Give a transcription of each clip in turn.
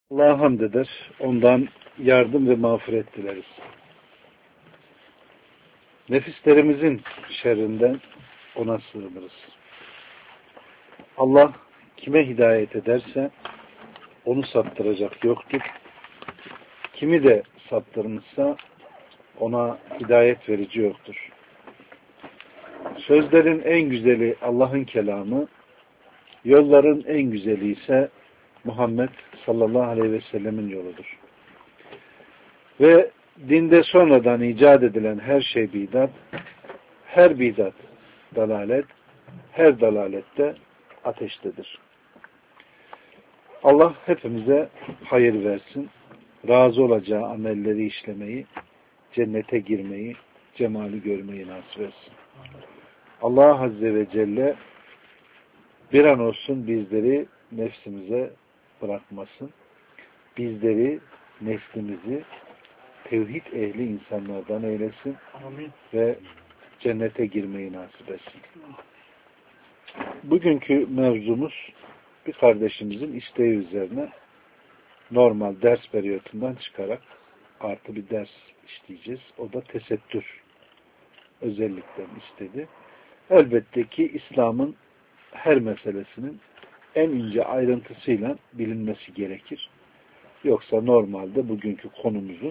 Allah'a hamd eder. Ondan yardım ve mağfiret dileriz. Nefislerimizin şerrinden ona sığınırız. Allah kime hidayet ederse onu saptıracak yoktur. Kimi de saptırmışsa ona hidayet verici yoktur. Sözlerin en güzeli Allah'ın kelamı, yolların en güzeli ise Muhammed sallallahu aleyhi ve sellemin yoludur. Ve dinde sonradan icat edilen her şey bidat, her bidat dalalet, her dalalette ateştedir. Allah hepimize hayır versin, razı olacağı amelleri işlemeyi, cennete girmeyi, cemali görmeyi nasip etsin. Allah Azze ve Celle bir an olsun bizleri nefsimize bırakmasın. Bizleri, neslimizi tevhid ehli insanlardan eylesin. Amin. Ve cennete girmeyi nasip etsin. Bugünkü mevzumuz bir kardeşimizin isteği üzerine normal ders periyotundan çıkarak artı bir ders işleyeceğiz. O da tesettür özellikten istedi. Elbette ki İslam'ın her meselesinin en ince ayrıntısıyla bilinmesi gerekir. Yoksa normalde bugünkü konumuzun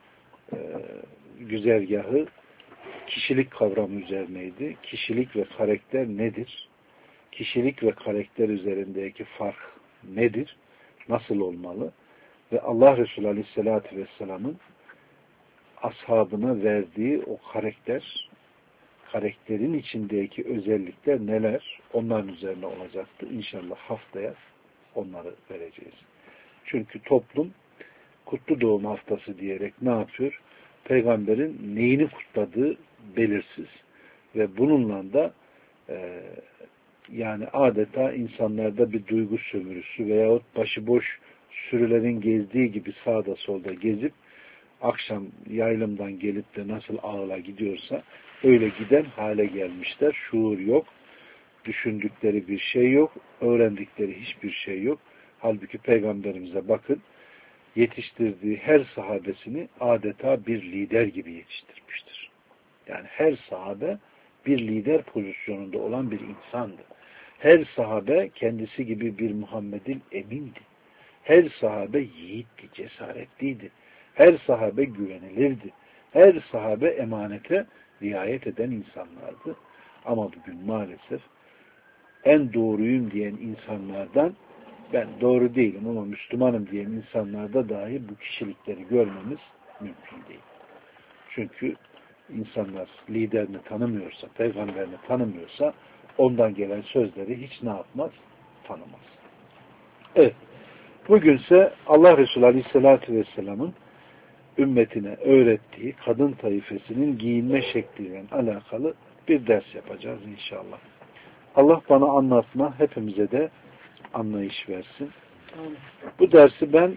güzergahı kişilik kavramı üzerineydi. Kişilik ve karakter nedir? Kişilik ve karakter üzerindeki fark nedir? Nasıl olmalı? Ve Allah Resulü Aleyhisselatü Vesselam'ın ashabına verdiği o karakterin içindeki özellikler neler? Onların üzerine olacaktı. İnşallah haftaya onları vereceğiz. Çünkü toplum kutlu doğum haftası diyerek ne yapıyor? Peygamberin neyini kutladığı belirsiz. Ve bununla da yani adeta insanlarda bir duygu sömürüsü veyahut başıboş sürülerin gezdiği gibi sağda solda gezip akşam yaylımdan gelip de nasıl ağla gidiyorsa öyle giden hale gelmişler. Şuur yok. Düşündükleri bir şey yok. Öğrendikleri hiçbir şey yok. Halbuki Peygamberimize bakın, yetiştirdiği her sahabesini adeta bir lider gibi yetiştirmiştir. Yani her sahabe bir lider pozisyonunda olan bir insandı. Her sahabe kendisi gibi bir Muhammed'in emindi. Her sahabe yiğitti, cesaretliydi. Her sahabe güvenilirdi. Her sahabe emanete riayet eden insanlardı. Ama bugün maalesef en doğruyum diyen insanlardan ben doğru değilim ama Müslümanım diyen insanlarda dahi bu kişilikleri görmemiz mümkün değil. Çünkü insanlar liderini tanımıyorsa, peygamberini tanımıyorsa ondan gelen sözleri hiç ne yapmaz? Tanımaz. Evet. Bugünse Allah Resulü Aleyhisselatü Vesselam'ın ümmetine öğrettiği kadın taifesinin giyinme şekliyle alakalı bir ders yapacağız inşallah. Allah bana anlatma, hepimize de anlayış versin. Bu dersi ben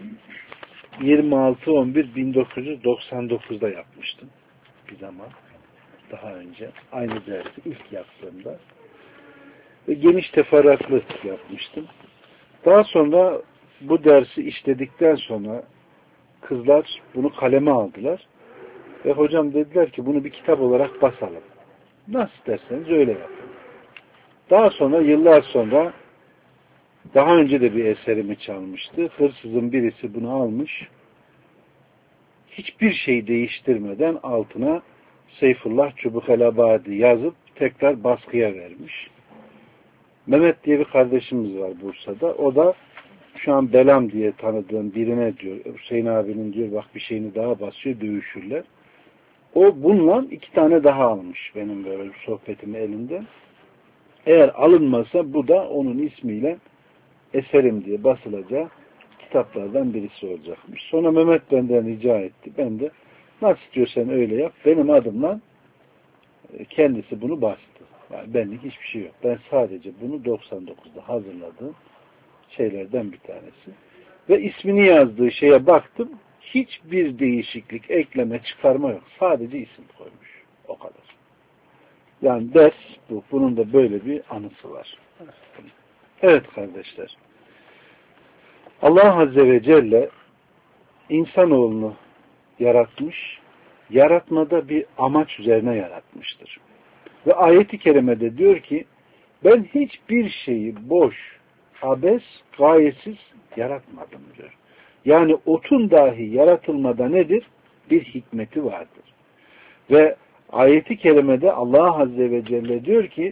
26.11.1999'da yapmıştım. Bir zaman daha önce. Aynı dersi ilk yaptığımda. Ve geniş teferruatlı yapmıştım. Daha sonra bu dersi işledikten sonra kızlar bunu kaleme aldılar. Ve hocam dediler ki bunu bir kitap olarak basalım. Nasıl derseniz öyle yapın. Daha sonra yıllar sonra daha önce de bir eserimi çalmıştı. Hırsızın birisi bunu almış. Hiçbir şey değiştirmeden altına Seyfullah Çubukelabadi yazıp tekrar baskıya vermiş. Mehmet diye bir kardeşimiz var Bursa'da. O da şu an Belam diye tanıdığım birine diyor, Hüseyin abinin diyor bak bir şeyini daha basıyor, dövüşürler. O bununla 2 tane daha almış benim böyle bir sohbetimi elinden. Eğer alınmasa bu da onun ismiyle eserim diye basılacağı kitaplardan birisi olacakmış. Sonra Mehmet benden rica etti. Ben de nasıl istiyorsan öyle yap. Benim adımla kendisi bunu bastı. Yani benlik hiçbir şey yok. Ben sadece bunu 99'da hazırladığım şeylerden bir tanesi. Ve ismini yazdığı şeye baktım. Hiçbir değişiklik, ekleme, çıkarma yok. Sadece isim koymuş. O kadar. Yani ders bu. Bunun da böyle bir anısı var. Evet kardeşler. Allah Azze ve Celle insanoğlunu yaratmış, yaratmada bir amaç üzerine yaratmıştır. Ve ayet-i kerimede diyor ki, ben hiçbir şeyi boş, abes, gayetsiz yaratmadım diyor. Yani otun dahi yaratılmada nedir? Bir hikmeti vardır. Ve ayet-i kerimede Allah Azze ve Celle diyor ki,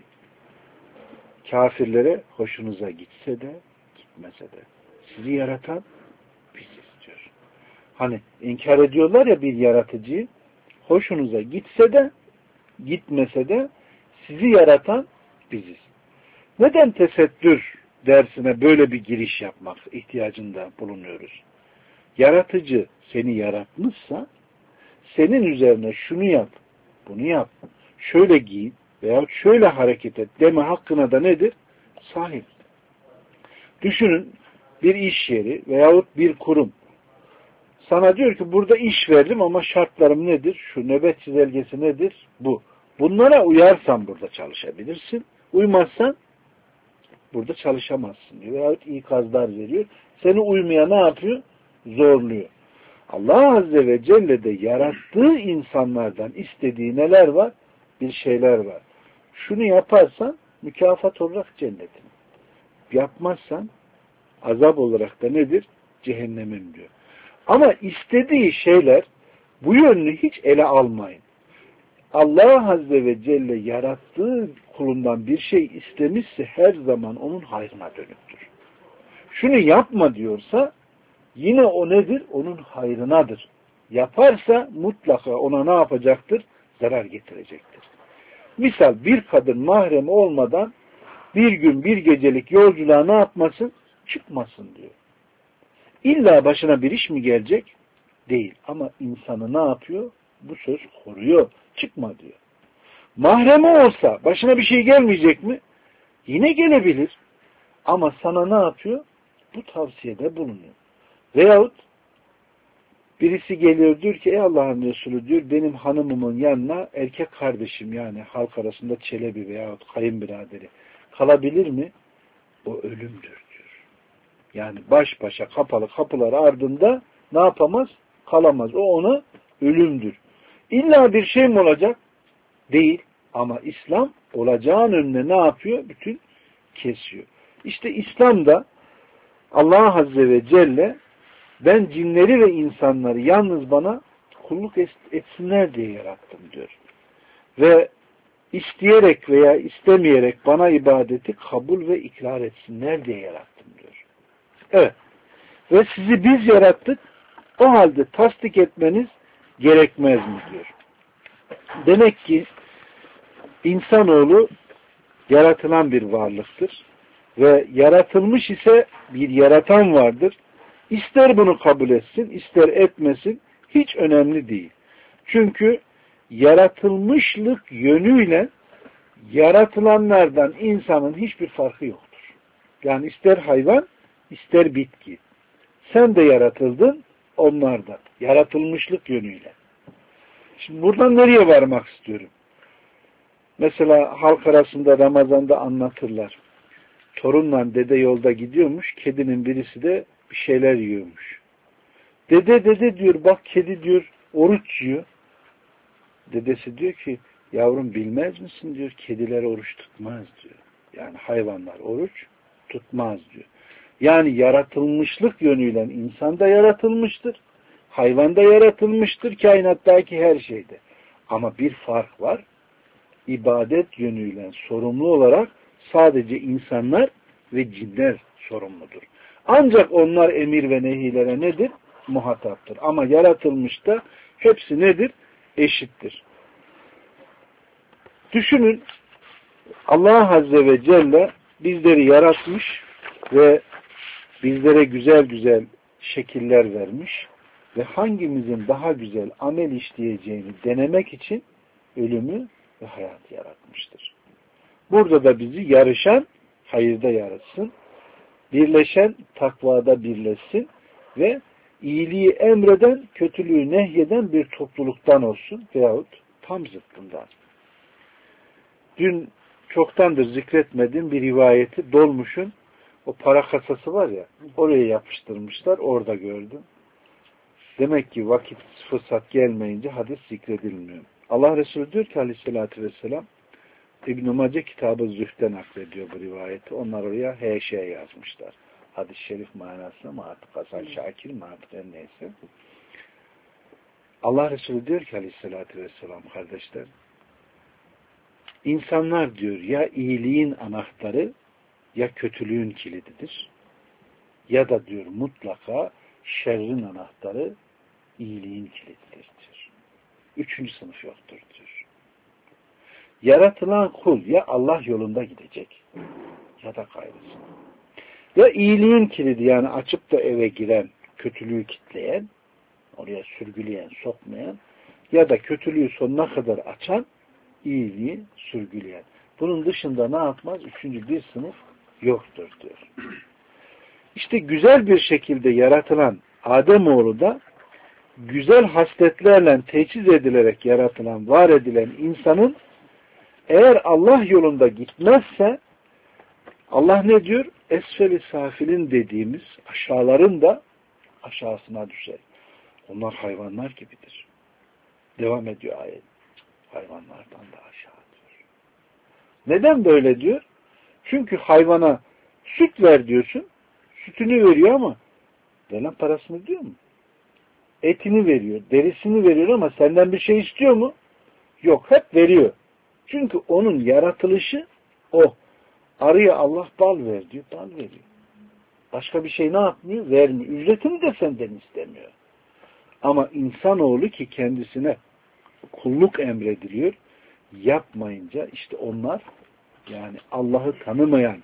kafirlere hoşunuza gitse de, gitmese de, sizi yaratan biziz diyor. Hani inkar ediyorlar ya bir yaratıcıyı, hoşunuza gitse de, gitmese de, sizi yaratan biziz. Neden tesettür dersine böyle bir giriş yapmak ihtiyacında bulunuyoruz? Yaratıcı seni yaratmışsa, senin üzerine şunu yap, bunu yap, şöyle giyin veyahut şöyle hareket et deme hakkına da nedir? Sahip. Düşünün, bir iş yeri veyahut bir kurum sana diyor ki burada iş verdim ama şartlarım nedir? Şu nöbet çizelgesi nedir? Bu. Bunlara uyarsan burada çalışabilirsin. Uymazsan burada çalışamazsın diyor. Veyahut ikazlar veriyor. Seni uymaya ne yapıyor? Zorluyor. Allah Azze ve Celle de yarattığı insanlardan istediği neler var? Bir şeyler var. Şunu yaparsan mükafat olarak cennetin. Yapmazsan azap olarak da nedir? Cehennemim diyor. Ama istediği şeyler bu yönünü hiç ele almayın. Allah Azze ve Celle yarattığı kulundan bir şey istemişse her zaman onun hayrına dönüktür. Şunu yapma diyorsa yine o nedir? Onun hayrınadır. Yaparsa mutlaka ona ne yapacaktır? Zarar getirecektir. Misal bir kadın mahremi olmadan bir gün bir gecelik yolculuğa ne yapmasın? Çıkmasın diyor. İlla başına bir iş mi gelecek? Değil. Ama insanı ne yapıyor? Bu söz koruyor. Çıkma diyor. Mahremi olsa başına bir şey gelmeyecek mi? Yine gelebilir. Ama sana ne yapıyor? Bu tavsiyede bulunuyor. Veyahut birisi geliyor diyor ki ey Allah'ın Resulü diyor benim hanımımın yanına erkek kardeşim yani halk arasında çelebi veyahut kayınbiraderi kalabilir mi? O ölümdür diyor. Yani baş başa kapalı kapılar ardında ne yapamaz? Kalamaz. O ona ölümdür. İlla bir şey mi olacak? Değil. Ama İslam olacağın önüne ne yapıyor? Bütün kesiyor. İşte İslam'da Allah Azze ve Celle ben cinleri ve insanları yalnız bana kulluk etsinler diye yarattım diyor. Ve isteyerek veya istemeyerek bana ibadeti kabul ve ikrar etsinler diye yarattım diyor. Evet. Ve sizi biz yarattık. O halde tasdik etmeniz gerekmez mi diyor. Demek ki insanoğlu yaratılan bir varlıktır. Ve yaratılmış ise bir yaratan vardır. İster bunu kabul etsin, ister etmesin hiç önemli değil. Çünkü yaratılmışlık yönüyle yaratılanlardan insanın hiçbir farkı yoktur. Yani ister hayvan, ister bitki. Sen de yaratıldın, onlar da. Yaratılmışlık yönüyle. Şimdi buradan nereye varmak istiyorum? Mesela halk arasında Ramazan'da anlatırlar. Torunla dede yolda gidiyormuş, kedinin birisi de bir şeyler yiyormuş. Dede diyor, bak kedi diyor, oruç yiyor. Dedesi diyor ki, yavrum bilmez misin diyor, kediler oruç tutmaz diyor. Yani hayvanlar oruç tutmaz diyor. Yani yaratılmışlık yönüyle insan da yaratılmıştır, hayvan da yaratılmıştır, kainattaki her şeyde. Ama bir fark var, ibadet yönüyle sorumlu olarak sadece insanlar ve cinler sorumludur. Ancak onlar emir ve nehilere nedir? Muhataptır. Ama yaratılmışta hepsi nedir? Eşittir. Düşünün, Allah Azze ve Celle bizleri yaratmış ve bizlere güzel güzel şekiller vermiş ve hangimizin daha güzel amel işleyeceğini denemek için ölümü ve hayatı yaratmıştır. Burada da bizi yarışan hayırda yarışsın, birleşen takvada birleşsin ve iyiliği emreden, kötülüğü nehyeden bir topluluktan olsun veyahut tam zıttından. Dün çoktandır zikretmediğim bir rivayeti Dolmuş'un O para kasası var ya, oraya yapıştırmışlar, orada gördüm. Demek ki vakit fırsat gelmeyince hadis zikredilmiyor. Allah Resulü diyor ki aleyhissalatü vesselam, İbn-i Mace kitabı Zühd'den naklediyor bu rivayeti. Onlar oraya H.Ş. yazmışlar. Hadis-i şerif manasına mı artık Hasan Şakir mi artık neyse. Allah Resulü diyor ki aleyhissalatü vesselam kardeşler, insanlar diyor ya iyiliğin anahtarı ya kötülüğün kilididir. Ya da diyor mutlaka şerrin anahtarı iyiliğin kilididir diyor. Üçüncü sınıf yoktur diyor. Yaratılan kul ya Allah yolunda gidecek ya da gayrısına. Ya iyiliğin kilidi yani açıp da eve giren, kötülüğü kitleyen, oraya sürgüleyen, sokmayan ya da kötülüğü sonuna kadar açan, iyiliği sürgüleyen. Bunun dışında ne yapmaz? Üçüncü bir sınıf yoktur diyor. İşte güzel bir şekilde yaratılan Ademoğlu da güzel hasletlerle teçhiz edilerek yaratılan, var edilen insanın eğer Allah yolunda gitmezse Allah ne diyor? Esfel-i safilin dediğimiz aşağıların da aşağısına düşer. Onlar hayvanlar gibidir. Devam ediyor ayet. Hayvanlardan da aşağı diyor. Neden böyle diyor? Çünkü hayvana süt ver diyorsun. Sütünü veriyor ama veren parasını diyor mu? Etini veriyor, derisini veriyor ama senden bir şey istiyor mu? Yok, hep veriyor. Çünkü onun yaratılışı o. Arıya Allah bal ver diyor, bal veriyor. Başka bir şey ne yapmıyor? Vermiyor. Ücretini de senden istemiyor. Ama insanoğlu ki kendisine kulluk emrediliyor, yapmayınca işte onlar yani Allah'ı tanımayan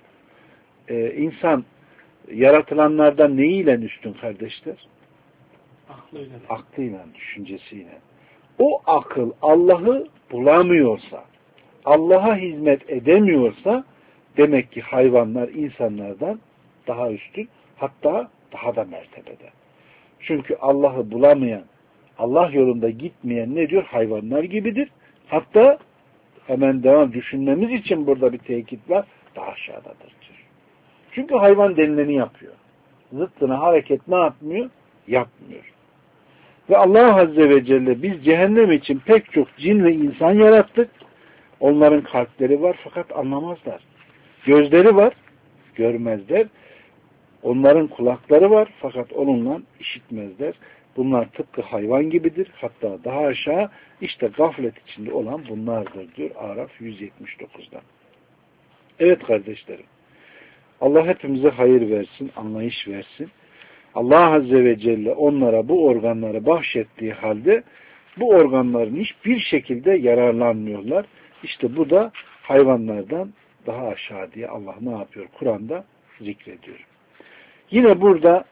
insan yaratılanlardan neyiyle üstün kardeşler? Aklıyla. Aklıyla, düşüncesiyle. O akıl Allah'ı bulamıyorsa, Allah'a hizmet edemiyorsa demek ki hayvanlar insanlardan daha üstün, hatta daha da mertebede. Çünkü Allah'ı bulamayan, Allah yolunda gitmeyen ne diyor? Hayvanlar gibidir. Hatta hemen devam düşünmemiz için burada bir tekit var. Daha aşağıdadır diyor. Çünkü hayvan denileni yapıyor. Zıttına hareket ne yapmıyor? Yapmıyor. Ve Allah Azze ve Celle biz cehennem için pek çok cin ve insan yarattık. Onların kalpleri var fakat anlamazlar. Gözleri var, görmezler. Onların kulakları var fakat onunla işitmezler. Bunlar tıpkı hayvan gibidir. Hatta daha aşağı işte gaflet içinde olan bunlardır diyor Araf 179'da. Evet kardeşlerim. Allah hepimize hayır versin, anlayış versin. Allah Azze ve Celle onlara bu organları bahşettiği halde bu organların hiçbir şekilde yararlanmıyorlar. İşte bu da hayvanlardan daha aşağı diye Allah ne yapıyor? Kur'an'da zikrediyor. Yine burada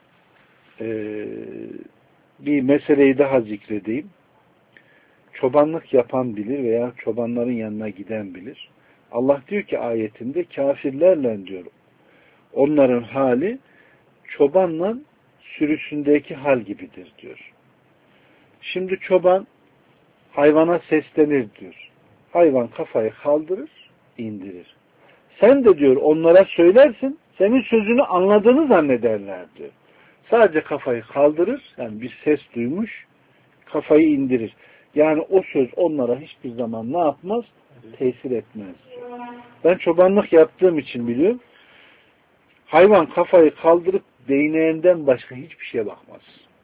bir meseleyi daha zikredeyim. Çobanlık yapan bilir veya çobanların yanına giden bilir. Allah diyor ki ayetinde kafirlerle diyor onların hali çobanla sürüsündeki hal gibidir diyor. Şimdi çoban hayvana seslenir diyor. Hayvan kafayı kaldırır, indirir. Sen de diyor onlara söylersin, senin sözünü anladığını zannederler diyor. Sadece kafayı kaldırır, yani bir ses duymuş, kafayı indirir. Yani o söz onlara hiçbir zaman ne yapmaz? Tesir etmez diyor. Ben çobanlık yaptığım için biliyorum. Hayvan kafayı kaldırıp değneğinden başka hiçbir şeye bakmaz.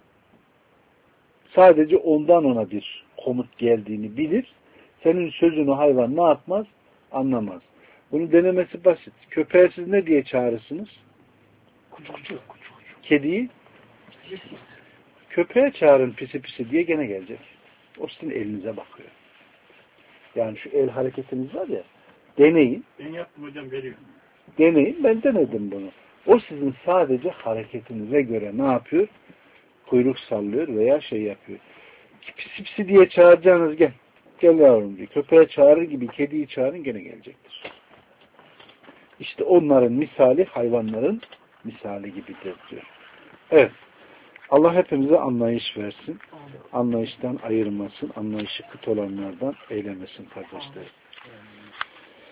Sadece ondan ona bir komut geldiğini bilir. Senin sözünü hayvan ne yapmaz? Anlamaz. Bunun denemesi basit. Köpeği siz ne diye çağırırsınız? Kucu kucu. Kediyi? Köpeğe çağırın pisi pisi diye gene gelecek. O sizin elinize bakıyor. Yani şu el hareketiniz var ya, deneyin. Ben yaptım hocam, veriyorum. Deneyin, ben denedim bunu. O sizin sadece hareketinize göre ne yapıyor? Kuyruk sallıyor veya şey yapıyor. Pisi pisi diye çağıracağınız gel. Gel yavrum diyor. Köpeğe çağırır gibi kediyi çağırın gene gelecektir. İşte onların misali hayvanların misali gibidir diyor. Evet. Allah hepimize anlayış versin. Anlayıştan ayırmasın. Anlayışı kıt olanlardan eylemesin kardeşler.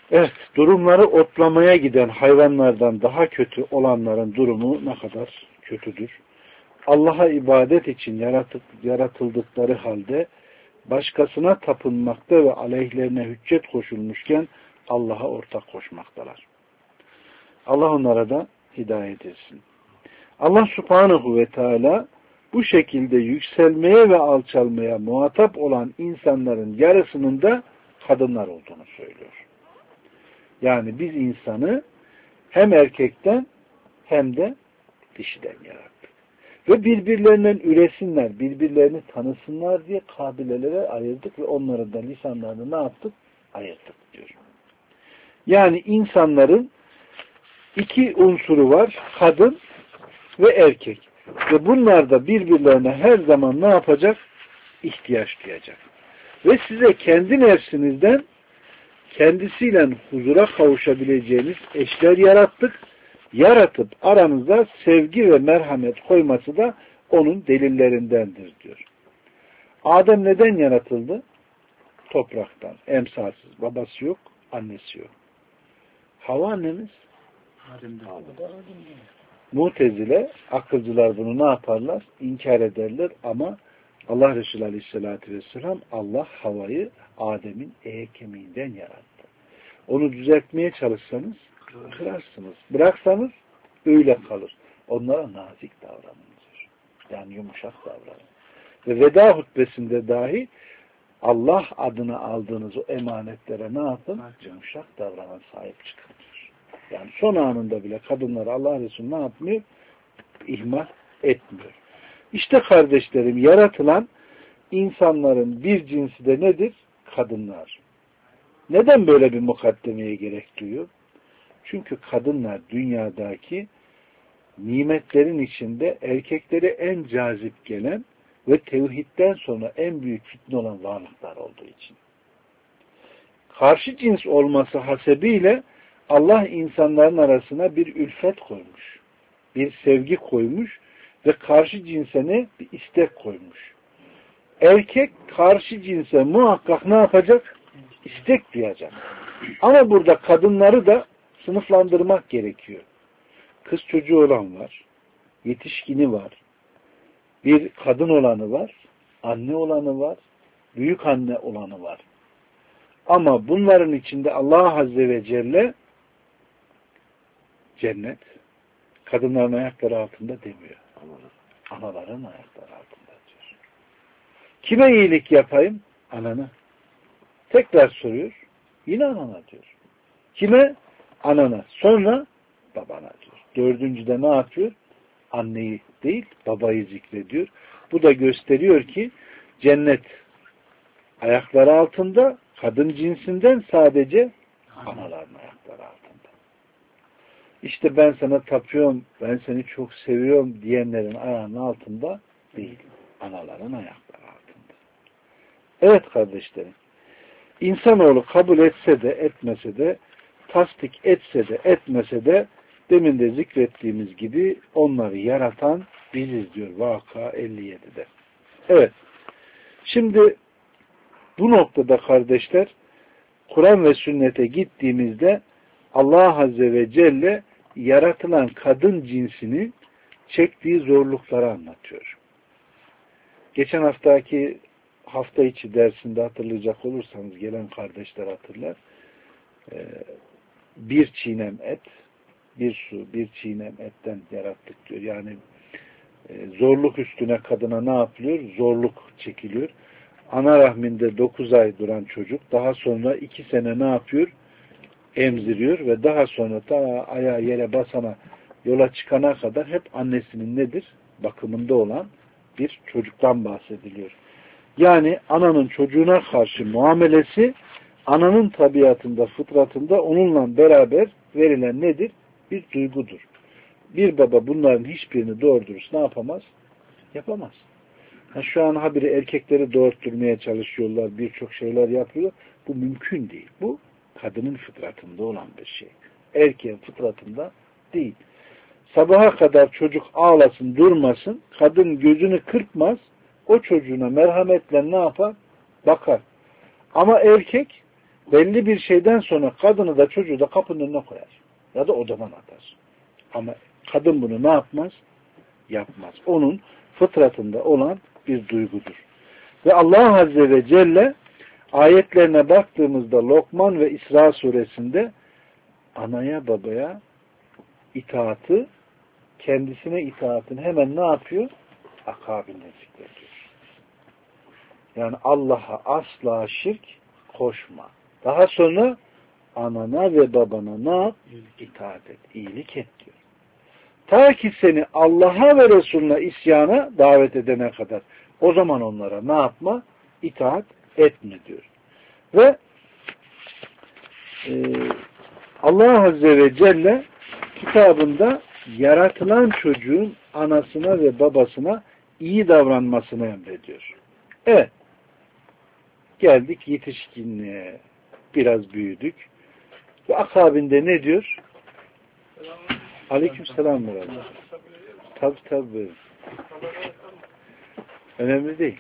Evet, durumları otlamaya giden hayvanlardan daha kötü olanların durumu ne kadar kötüdür. Allah'a ibadet için yaratıldıkları halde başkasına tapınmakta ve aleyhlerine hüccet koşulmuşken Allah'a ortak koşmaktalar. Allah onlara da hidayet etsin. Allah Subhanahu ve Teala bu şekilde yükselmeye ve alçalmaya muhatap olan insanların yarısının da kadınlar olduğunu söylüyor. Yani biz insanı hem erkekten hem de dişiden yarattık. Ve birbirlerinden üresinler, birbirlerini tanısınlar diye kabilelere ayırdık ve onların da lisanlarını ne yaptık? Ayırdık diyor. Yani insanların iki unsuru var, kadın ve erkek. Ve bunlar da birbirlerine her zaman ne yapacak? İhtiyaç duyacak. Ve size kendi nefsinizden kendisiyle huzura kavuşabileceğiniz eşler yarattık. Yaratıp aranızda sevgi ve merhamet koyması da onun delillerindendir diyor. Adem neden yaratıldı? Topraktan. Emsalsiz. Babası yok, annesi yok. Havva annemiz? Mutezile, akılcılar bunu ne yaparlar? İnkar ederler ama Allah Resulü Aleyhisselatü Vesselam Allah Havva'yı Adem'in kemiğinden yarattı. Onu düzeltmeye çalışsanız kırarsınız. Bıraksanız öyle kalır. Onlara nazik davranın diyor. Yani yumuşak davranın. Ve veda hutbesinde dahi Allah adına aldığınız o emanetlere ne yapın? Yumuşak davranan sahip çıkın diyor. Yani son anında bile kadınları Allah Resulü ne yapmıyor? İhmal etmiyor. İşte kardeşlerim, yaratılan insanların bir cinsi de nedir? Kadınlar. Neden böyle bir mukaddemeye gerek duyuyor? Çünkü kadınlar dünyadaki nimetlerin içinde erkekleri en cazip gelen ve tevhidden sonra en büyük fitne olan varlıklar olduğu için. Karşı cins olması hasebiyle Allah insanların arasına bir ülfet koymuş. Bir sevgi koymuş ve karşı cinse ne? Bir istek koymuş. Erkek karşı cinse muhakkak ne yapacak? İstek duyacak. Ama burada kadınları da sınıflandırmak gerekiyor. Kız çocuğu olan var, yetişkini var, bir kadın olanı var, anne olanı var, büyük anne olanı var. Ama bunların içinde Allah Azze ve Celle cennet kadınların ayakları altında demiyor. Anaların ayakları altında diyor. Kime iyilik yapayım? Anana. Tekrar soruyor. Yine anana diyor. Kime? Anana. Sonra babana diyor. Dördüncüde ne yapıyor? Anneyi değil, babayı zikrediyor. Bu da gösteriyor ki cennet ayakları altında, kadın cinsinden sadece anaların ayakları altında. İşte ben sana tapıyorum, ben seni çok seviyorum diyenlerin ayağının altında değil, anaların ayakları altında. Evet kardeşlerim, İnsanoğlu kabul etse de etmese de, tasdik etse de etmese de, demin de zikrettiğimiz gibi onları yaratan biziz diyor Vaka 57'de. Evet. Şimdi bu noktada kardeşler, Kur'an ve sünnete gittiğimizde Allah Azze ve Celle yaratılan kadın cinsini çektiği zorlukları anlatıyor. Geçen hafta içi dersinde hatırlayacak olursanız, gelen kardeşler hatırlar. Bir çiğnem et, bir su, bir çiğnem etten yarattık diyor. Yani zorluk üstüne kadına ne yapılıyor? Zorluk çekiliyor. Ana rahminde 9 ay duran çocuk daha sonra 2 sene ne yapıyor? Emziriyor ve daha sonra ta ayağı yere basana, yola çıkana kadar hep annesinin nedir? Bakımında olan bir çocuktan bahsediliyor. Yani ananın çocuğuna karşı muamelesi ananın tabiatında, fıtratında onunla beraber verilen nedir? Bir duygudur. Bir baba bunların hiçbirini doğru dürüst ne yapamaz? Yapamaz. Şu an habire erkekleri doğurtturmaya çalışıyorlar, birçok şeyler yapıyor. Bu mümkün değil. Bu kadının fıtratında olan bir şey. Erkeğin fıtratında değil. Sabaha kadar çocuk ağlasın, durmasın, kadın gözünü kırpmaz, o çocuğuna merhametle ne yapar? Bakar. Ama erkek belli bir şeyden sonra kadını da çocuğu da kapının önüne koyar. Ya da odadan atar. Ama kadın bunu ne yapmaz? Yapmaz. Onun fıtratında olan bir duygudur. Ve Allah Azze ve Celle ayetlerine baktığımızda Lokman ve İsra suresinde anaya babaya itaatı, kendisine itaatın hemen ne yapıyor? Akabinde zikrediyor. Yani Allah'a asla şirk koşma. Daha sonra anana ve babana ne yap? İtaat et, iyilik et diyor. Ta ki seni Allah'a ve Resulüne isyana davet edene kadar. O zaman onlara ne yapma? İtaat etme diyor. Ve Allah Azze ve Celle kitabında yaratılan çocuğun anasına ve babasına iyi davranmasını emrediyor. Evet. Geldik yetişkinliğe. Biraz büyüdük. Ve akabinde ne diyor? Aleykümselam. Tabii. Önemli değil.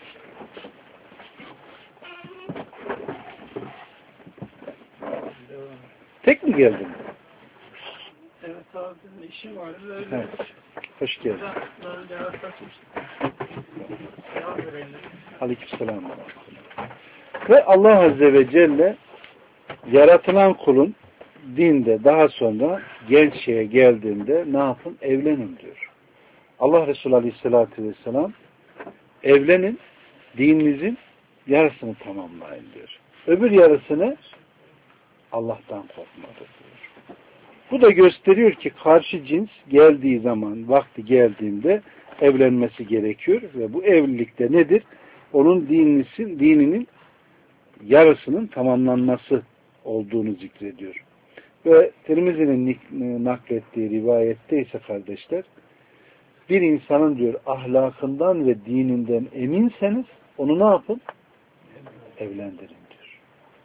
Tek mi geldin? Evet abi, işim vardı. Öyle. Evet. Hoş geldin. Aleykümselam. Ve Allah Azze ve Celle yaratılan kulun dinde daha sonra genç şeye geldiğinde ne yapın? Evlenin diyor. Allah Resulü Aleyhisselatü Vesselam evlenin, dininizin yarısını tamamlayın diyor. Öbür yarısını Allah'tan korkmadır diyor. Bu da gösteriyor ki karşı cins geldiği zaman, vakti geldiğinde evlenmesi gerekiyor ve bu evlilikte nedir? Onun dininin yarısının tamamlanması olduğunu zikrediyor. Ve Tirmizi'nin naklettiği rivayette ise kardeşler, bir insanın diyor ahlakından ve dininden eminseniz onu ne yapın? Evlendirin diyor.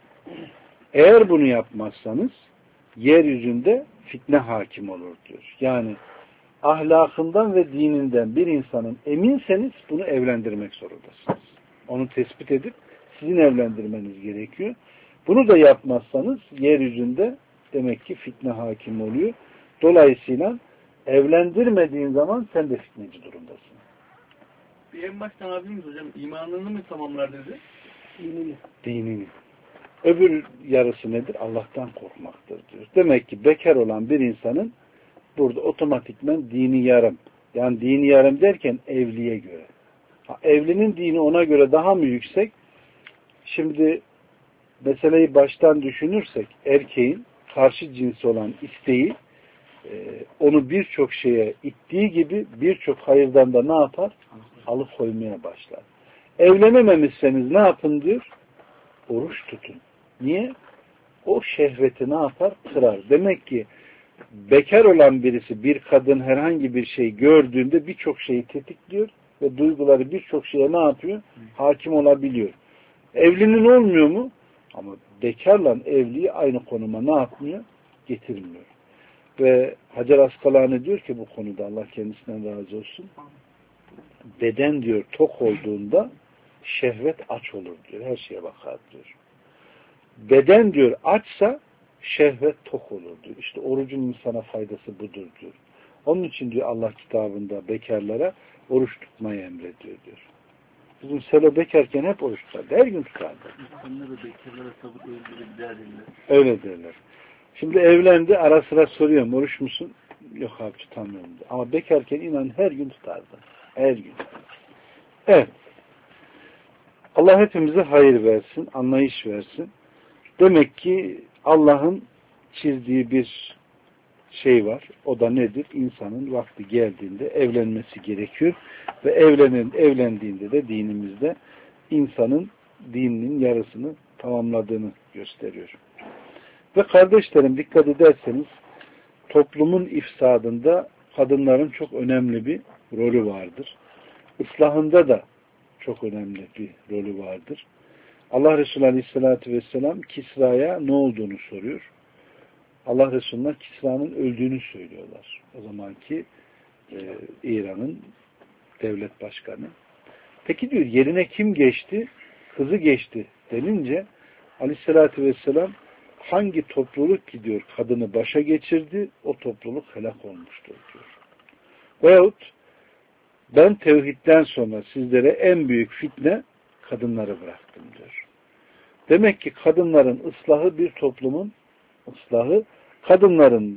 Eğer bunu yapmazsanız yeryüzünde fitne hakim olur diyor. Yani ahlakından ve dininden bir insanın eminseniz bunu evlendirmek zorundasınız. Onu tespit edip sizin evlendirmeniz gerekiyor. Bunu da yapmazsanız yeryüzünde demek ki fitne hakim oluyor. Dolayısıyla evlendirmediğin zaman sen de fitneci durumdasın. Bir en baştan abimiz hocam imanını mı tamamlar dedi? Dinini. Öbür yarısı nedir? Allah'tan korkmaktır diyor. Demek ki bekar olan bir insanın burada otomatikman dini yarım. Yani dini yarım derken evliye göre. Evlinin dini ona göre daha mı yüksek? Şimdi meseleyi baştan düşünürsek erkeğin karşı cinsi olan isteği onu birçok şeye ittiği gibi birçok hayırdan da ne yapar? Alıkoymaya başlar. Evlenememişseniz ne yapın diyor? Oruç tutun. Niye? O şehveti ne yapar? Kırar. Demek ki bekar olan birisi bir kadın herhangi bir şey gördüğünde birçok şeyi tetikliyor ve duyguları birçok şeye ne yapıyor? Hakim olabiliyor. Evlinin olmuyor mu? Ama bekarla evliliği aynı konuma ne yapmıyor? Getirmiyor. Ve Hacer Askalani diyor ki bu konuda Allah kendisinden razı olsun. Beden diyor tok olduğunda şehvet aç olur diyor. Her şeye bakar diyor. Beden diyor açsa şehvet tok olur diyor. İşte orucun insana faydası budur diyor. Onun için diyor Allah kitabında bekarlara oruç tutmayı emrediyor diyor. Bizim Selo bekarken hep oruç tutardı. Her gün tutardı. İnsanlar da bekarlara sabır öldürür derler. Öyle derler. Şimdi evlendi ara sıra soruyorum oruç musun? Yok abi tutamıyorum diyor. Ama bekarken inan her gün tutardı. Her gün. Evet. Allah hepimize hayır versin, anlayış versin. Demek ki Allah'ın çizdiği bir şey var. O da nedir? İnsanın vakti geldiğinde evlenmesi gerekiyor. Ve evlendiğinde de dinimizde insanın dininin yarısını tamamladığını gösteriyor. Ve kardeşlerim dikkat ederseniz toplumun ifsadında kadınların çok önemli bir rolü vardır. İslahında da çok önemli bir rolü vardır. Allah Resulü Aleyhisselatü Vesselam Kisra'ya ne olduğunu soruyor. Allah Resulü'ne Kisra'nın öldüğünü söylüyorlar. O zamanki İran'ın devlet başkanı. Peki diyor yerine kim geçti? Kızı geçti denince Aleyhissalatü vesselam hangi topluluk gidiyor kadını başa geçirdi, o topluluk helak olmuştur diyor. Veyahut ben tevhidden sonra sizlere en büyük fitne kadınları bıraktım diyor. Demek ki kadınların ıslahı bir toplumun ıslahı, kadınların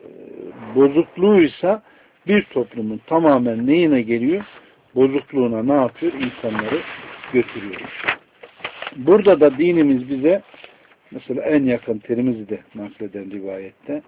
bozukluğuysa bir toplumun tamamen neyine geliyor? Bozukluğuna ne yapıyor? İnsanları götürüyor. Burada da dinimiz bize mesela en yakın terimizi de nakleden rivayette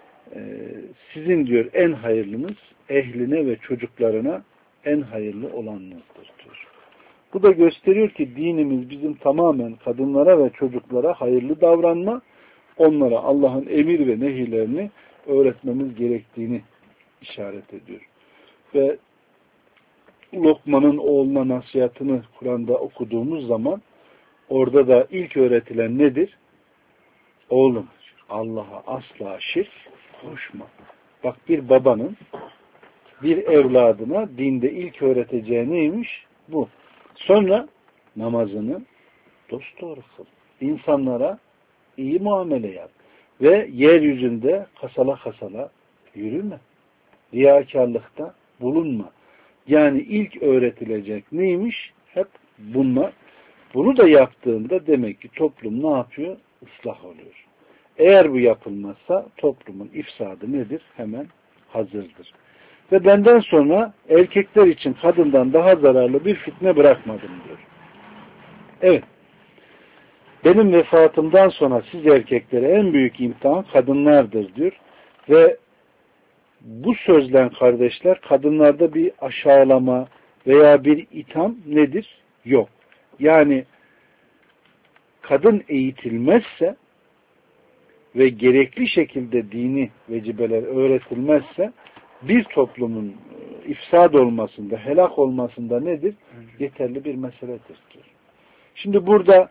sizin diyor en hayırlınız ehline ve çocuklarına en hayırlı olanınızdır diyor. Bu da gösteriyor ki dinimiz bizim tamamen kadınlara ve çocuklara hayırlı davranma, onlara Allah'ın emir ve nehirlerini öğretmemiz gerektiğini işaret ediyor. Ve Lokman'ın oğluna nasihatını Kur'an'da okuduğumuz zaman orada da ilk öğretilen nedir? Oğlum Allah'a asla şirk koşma. Bak bir babanın bir evladına dinde ilk öğreteceği neymiş? Bu. Sonra namazını dosdoğru kıl. İnsanlara iyi muamele yap. Ve yeryüzünde kasala kasala yürüme. Riyakarlıkta bulunma. Yani ilk öğretilecek neymiş? Hep bunlar. Bunu da yaptığında demek ki toplum ne yapıyor? Islah oluyor. Eğer bu yapılmazsa toplumun ifsadı nedir? Hemen hazırdır. Ve benden sonra erkekler için kadından daha zararlı bir fitne bırakmadım diyor. Evet. Benim vefatımdan sonra siz erkeklere en büyük imtihan kadınlardır diyor. Ve bu sözlen kardeşler kadınlarda bir aşağılama veya bir itham nedir? Yok. Yani kadın eğitilmezse ve gerekli şekilde dini vecibeler öğretilmezse bir toplumun ifsad olmasında, helak olmasında nedir? Yeterli bir meseledir diyor. Şimdi burada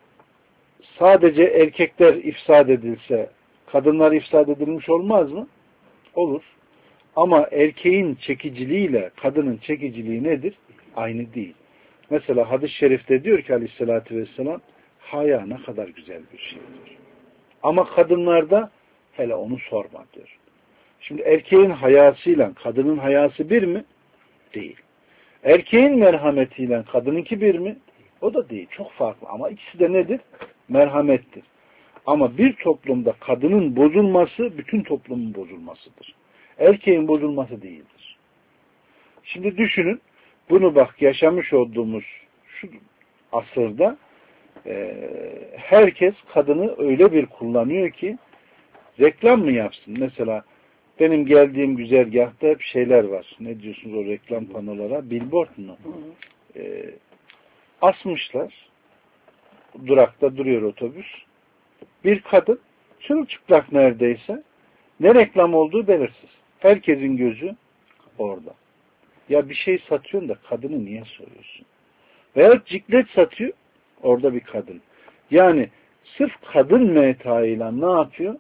sadece erkekler ifsad edilse kadınlar ifsad edilmiş olmaz mı? Olur. Ama erkeğin çekiciliğiyle kadının çekiciliği nedir? Aynı değil. Mesela hadis-i şerifte diyor ki Aleyhisselatü Vesselam haya ne kadar güzel bir şeydir. Ama kadınlarda hele onu sorma diyor. Şimdi erkeğin hayasıyla kadının hayası bir mi? Değil. Erkeğin merhametiyle kadınınki bir mi? O da değil. Çok farklı. Ama ikisi de nedir? Merhamettir. Ama bir toplumda kadının bozulması bütün toplumun bozulmasıdır. Erkeğin bozulması değildir. Şimdi düşünün. Bunu bak yaşamış olduğumuz şu asırda herkes kadını öyle bir kullanıyor ki reklam mı yapsın? Mesela benim geldiğim güzergahta hep şeyler var. Ne diyorsunuz o reklam panolara? Billboard mu? Asmışlar. Durakta duruyor otobüs. Bir kadın çırılçıplak neredeyse. Ne reklam olduğu belirsiz. Herkesin gözü orada. Ya bir şey satıyorsun da kadını niye soruyorsun? Veya ciklet satıyor. Orada bir kadın. Yani sırf kadın metayla ne yapıyor?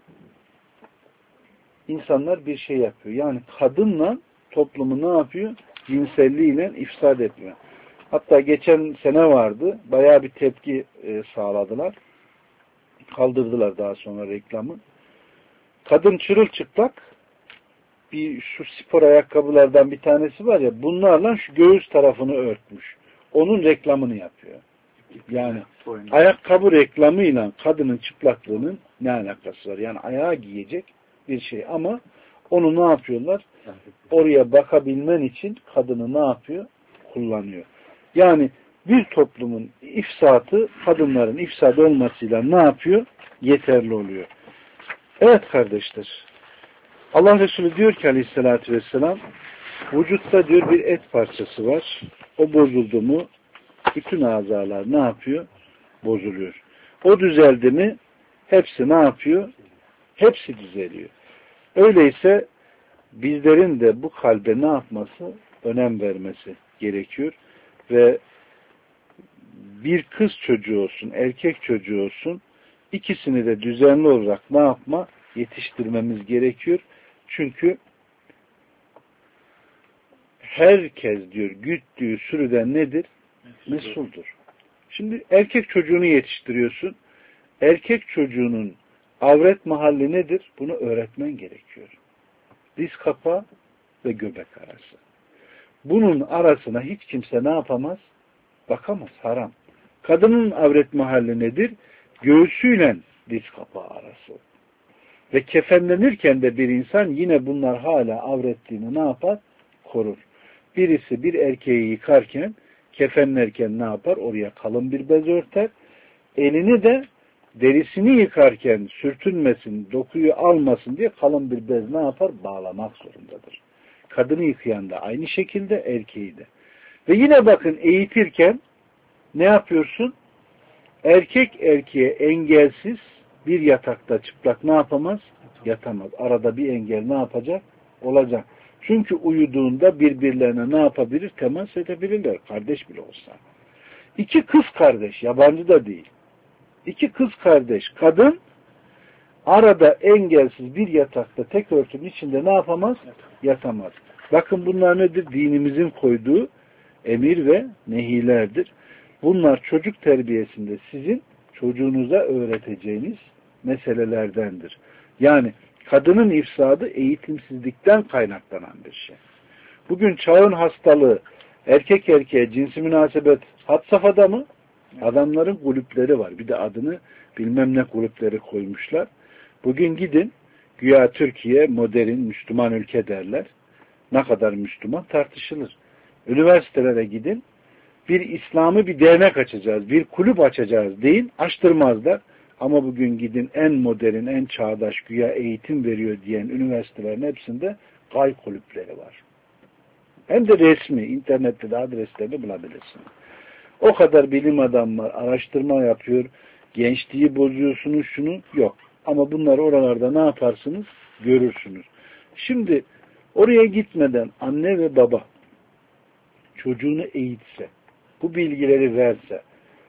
İnsanlar bir şey yapıyor. Yani kadınla toplumu ne yapıyor? Cinselliğiyle ifsad etmiyor. Hatta geçen sene vardı. Bayağı bir tepki sağladılar. Kaldırdılar daha sonra reklamı. Kadın çırılçıplak bir şu spor ayakkabılardan bir tanesi var ya bunlarla şu göğüs tarafını örtmüş. Onun reklamını yapıyor. Yani ayakkabı reklamıyla kadının çıplaklığının ne alakası var? Yani ayağa giyecek bir şey ama onu ne yapıyorlar? Oraya bakabilmen için kadını ne yapıyor? Kullanıyor. Yani bir toplumun ifsatı kadınların ifsad olmasıyla ne yapıyor? Yeterli oluyor. Evet kardeşler. Allah Resulü diyor ki Aleyhisselatü Vesselam vücutta diyor bir et parçası var. O bozuldu mu bütün azalar ne yapıyor? Bozuluyor. O düzeldi mi hepsi ne yapıyor? Hepsi düzeliyor. Öyleyse bizlerin de bu kalbe ne yapması? Önem vermesi gerekiyor. Ve bir kız çocuğu olsun, erkek çocuğu olsun ikisini de düzenli olarak ne yapma? Yetiştirmemiz gerekiyor. Çünkü herkes diyor güttüğü sürüden nedir? Mesuldur. Şimdi erkek çocuğunu yetiştiriyorsun. erkek çocuğunun avret mahalli nedir? Bunu öğretmen gerekiyor. Diz kapağı ve göbek arası. Bunun arasına hiç kimse ne yapamaz? Bakamaz, haram. Kadının avret mahalli nedir? Göğsüyle diz kapağı arası. Ve kefenlenirken de bir insan yine bunlar hala avretliğini ne yapar? Korur. Birisi bir erkeği yıkarken, kefenlerken ne yapar? Oraya kalın bir bez örter. Elini de derisini yıkarken sürtünmesin, dokuyu almasın diye kalın bir bez ne yapar? Bağlamak zorundadır. Kadını yıkayan da aynı şekilde, erkeği de. Ve yine bakın eğitirken ne yapıyorsun? Erkek erkeğe engelsiz bir yatakta çıplak ne yapamaz? Yatamaz. Arada bir engel ne yapacak? Olacak. Çünkü uyuduğunda birbirlerine ne yapabilir? Temas edebilirler. Kardeş bile olsa. İki kız kardeş, yabancı da değil. İki kız kardeş, kadın arada engelsiz bir yatakta tek örtünün içinde ne yapamaz? Yatamaz. Bakın bunlar nedir? Dinimizin koyduğu emir ve nehilerdir. Bunlar çocuk terbiyesinde sizin çocuğunuza öğreteceğiniz meselelerdendir. Yani kadının ifsadı eğitimsizlikten kaynaklanan bir şey. Bugün çağın hastalığı erkek erkeğe cinsi münasebet had safhada mı? Adamların kulüpleri var. Bir de adını bilmem ne kulüpleri koymuşlar. Bugün gidin güya Türkiye modern Müslüman ülke derler. Ne kadar Müslüman tartışılır. Üniversitelere gidin. Bir İslam'ı bir dernek açacağız, bir kulüp açacağız deyin, açtırmazlar. Ama bugün gidin en modern, en çağdaş güya eğitim veriyor diyen üniversitelerin hepsinde gay kulüpleri var. Hem de resmi, internette de adreslerini bulabilirsiniz. O kadar bilim adamı araştırma yapıyor, gençliği bozuyorsunuz şunu, yok. Ama bunları oralarda ne yaparsınız? Görürsünüz. Şimdi oraya gitmeden anne ve baba çocuğunu eğitse, bu bilgileri verse,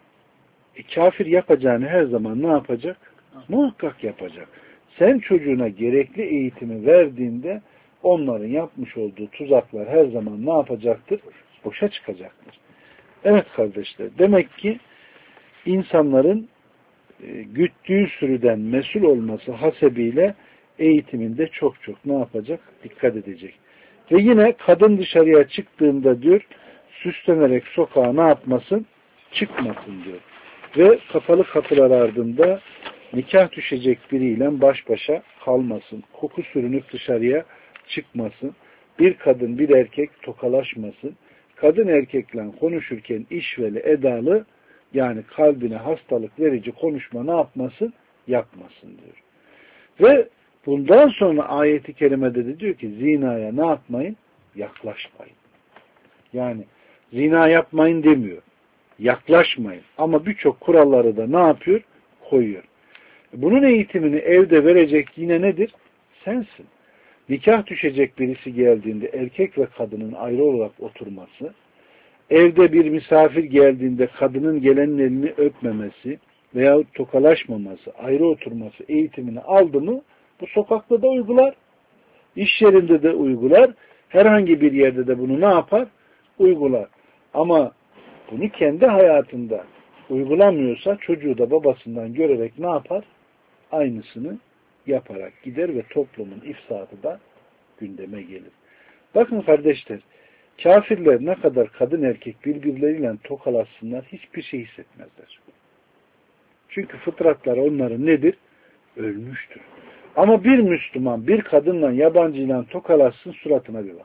kafir yapacağını her zaman ne yapacak? Muhakkak yapacak. Sen çocuğuna gerekli eğitimi verdiğinde onların yapmış olduğu tuzaklar her zaman ne yapacaktır? Boşa çıkacaktır. Evet kardeşler, demek ki insanların güttüğü sürüden mesul olması hasebiyle eğitiminde çok çok ne yapacak? Dikkat edecek. Ve yine kadın dışarıya çıktığında diyor, süslenerek sokağa ne yapmasın? Çıkmasın diyor. Ve kapalı kapılar ardında nikah düşecek biriyle baş başa kalmasın. Koku sürünüp dışarıya çıkmasın. Bir kadın bir erkek tokalaşmasın. Kadın erkekle konuşurken işveli, edalı yani kalbine hastalık verici konuşma ne yapmasın? Yapmasın diyor. Ve bundan sonra ayeti kerimede de diyor ki zinaya ne yapmayın? Yaklaşmayın. Yani zina yapmayın demiyor. Yaklaşmayın. Ama birçok kuralları da ne yapıyor? Koyuyor. Bunun eğitimini evde verecek yine nedir? Sensin. Nikah düşecek birisi geldiğinde erkek ve kadının ayrı olarak oturması, evde bir misafir geldiğinde kadının gelenin elini öpmemesi veyahut tokalaşmaması, ayrı oturması eğitimini aldı mı bu sokakta da uygular, iş yerinde de uygular, herhangi bir yerde de bunu ne yapar? Uygular. Ama bunu kendi hayatında uygulamıyorsa çocuğu da babasından görerek ne yapar? Aynısını yaparak gider ve toplumun ifsadı da gündeme gelir. Bakın kardeşler, kafirler ne kadar kadın erkek birbirleriyle tokalaşsınlar hiçbir şey hissetmezler. Çünkü fıtratları onların nedir? Ölmüştür. Ama bir Müslüman bir kadınla yabancıyla tokalaşsın suratına bir bakın.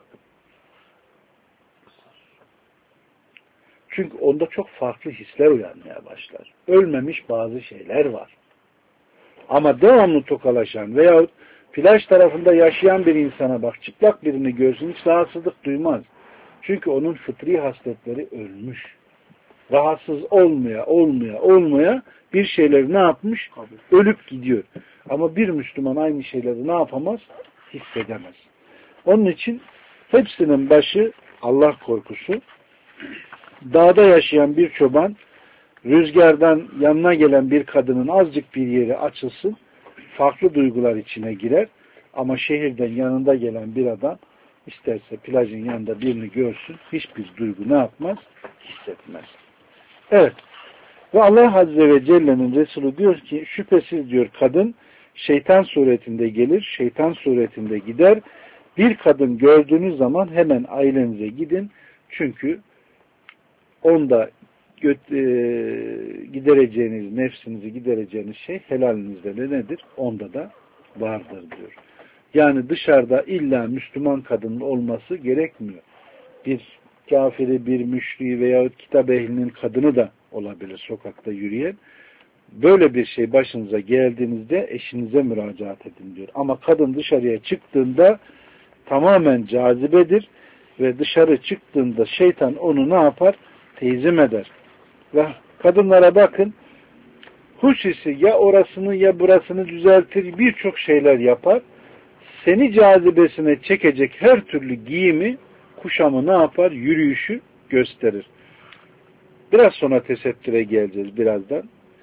Çünkü onda çok farklı hisler uyanmaya başlar. Ölmemiş bazı şeyler var. Ama devamlı tokalaşan veyahut plaj tarafında yaşayan bir insana bak, çıplak birini görsün hiç rahatsızlık duymaz. Çünkü onun fıtri hasletleri ölmüş. Rahatsız olmaya bir şeyleri ne yapmış? Ölüp gidiyor. Ama bir Müslüman aynı şeyleri ne yapamaz? Hissedemez. Onun için hepsinin başı Allah korkusu. Dağda yaşayan bir çoban rüzgardan yanına gelen bir kadının azıcık bir yeri açılsın, farklı duygular içine girer. Ama şehirden yanında gelen bir adam isterse plajın yanında birini görsün, hiçbir duygu ne yapmaz? Hissetmez. Evet. Ve Allah Azze ve Celle'nin Resulü diyor ki şüphesiz diyor kadın şeytan suretinde gelir, şeytan suretinde gider. Bir kadın gördüğünüz zaman hemen ailenize gidin. Çünkü onda gidereceğiniz, nefsinizi gidereceğiniz şey helalinizde de nedir? Onda da vardır diyor. Yani dışarıda illa Müslüman kadının olması gerekmiyor. Bir kafiri, bir müşriği veyahut kitap ehlinin kadını da olabilir sokakta yürüyen. Böyle bir şey başınıza geldiğinizde eşinize müracaat edin diyor. Ama kadın dışarıya çıktığında tamamen cazibedir ve dışarı çıktığında şeytan onu ne yapar? Teyzim eder. Ve kadınlara bakın, huşisi ya orasını ya burasını düzeltir, birçok şeyler yapar. Seni cazibesine çekecek her türlü giyimi, kuşamı ne yapar? Yürüyüşü gösterir. Biraz sonra tesettüre geleceğiz birazdan.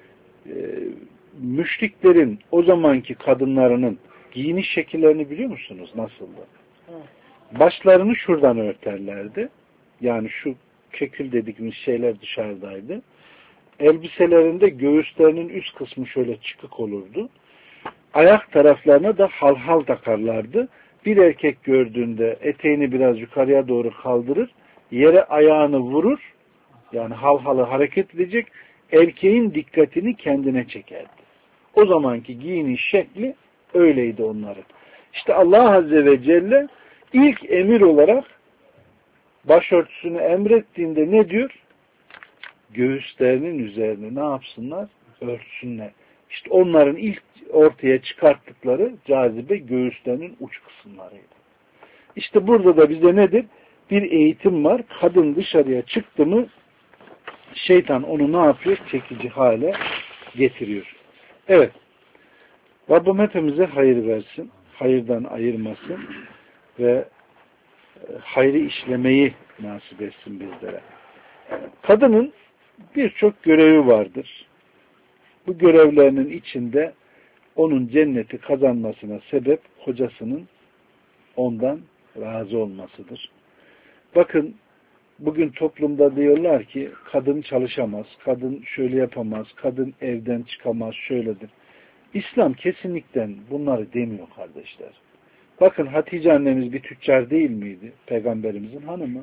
Müşriklerin o zamanki kadınlarının giyiniş şekillerini biliyor musunuz? Nasıldı? Başlarını şuradan örterlerdi. Yani şu kekül dediğimiz şeyler dışarıdaydı. Elbiselerinde göğüslerinin üst kısmı şöyle çıkık olurdu. Ayak taraflarına da halhal takarlardı. Bir erkek gördüğünde eteğini biraz yukarıya doğru kaldırır, yere ayağını vurur, yani halhalı hareket edecek, erkeğin dikkatini kendine çekerdi. O zamanki giyiniş şekli öyleydi onların. İşte Allah Azze ve Celle ilk emir olarak başörtüsünü emrettiğinde ne diyor? Göğüslerinin üzerine ne yapsınlar? Örtsünler. İşte onların ilk ortaya çıkarttıkları cazibe göğüslerinin uç kısımlarıydı. İşte burada da bize nedir? Bir eğitim var. Kadın dışarıya çıktı mı şeytan onu ne yapıyor? Çekici hale getiriyor. Evet. Rabbim hepimize hayır versin. Hayırdan ayırmasın. Ve hayrı işlemeyi nasip etsin bizlere. Kadının birçok görevi vardır. Bu görevlerinin içinde onun cenneti kazanmasına sebep kocasının ondan razı olmasıdır. Bakın bugün toplumda diyorlar ki kadın çalışamaz, kadın şöyle yapamaz, kadın evden çıkamaz, şöyledir. İslam kesinlikle bunları demiyor kardeşler. Bakın Hatice annemiz bir tüccar değil miydi? Peygamberimizin hanımı.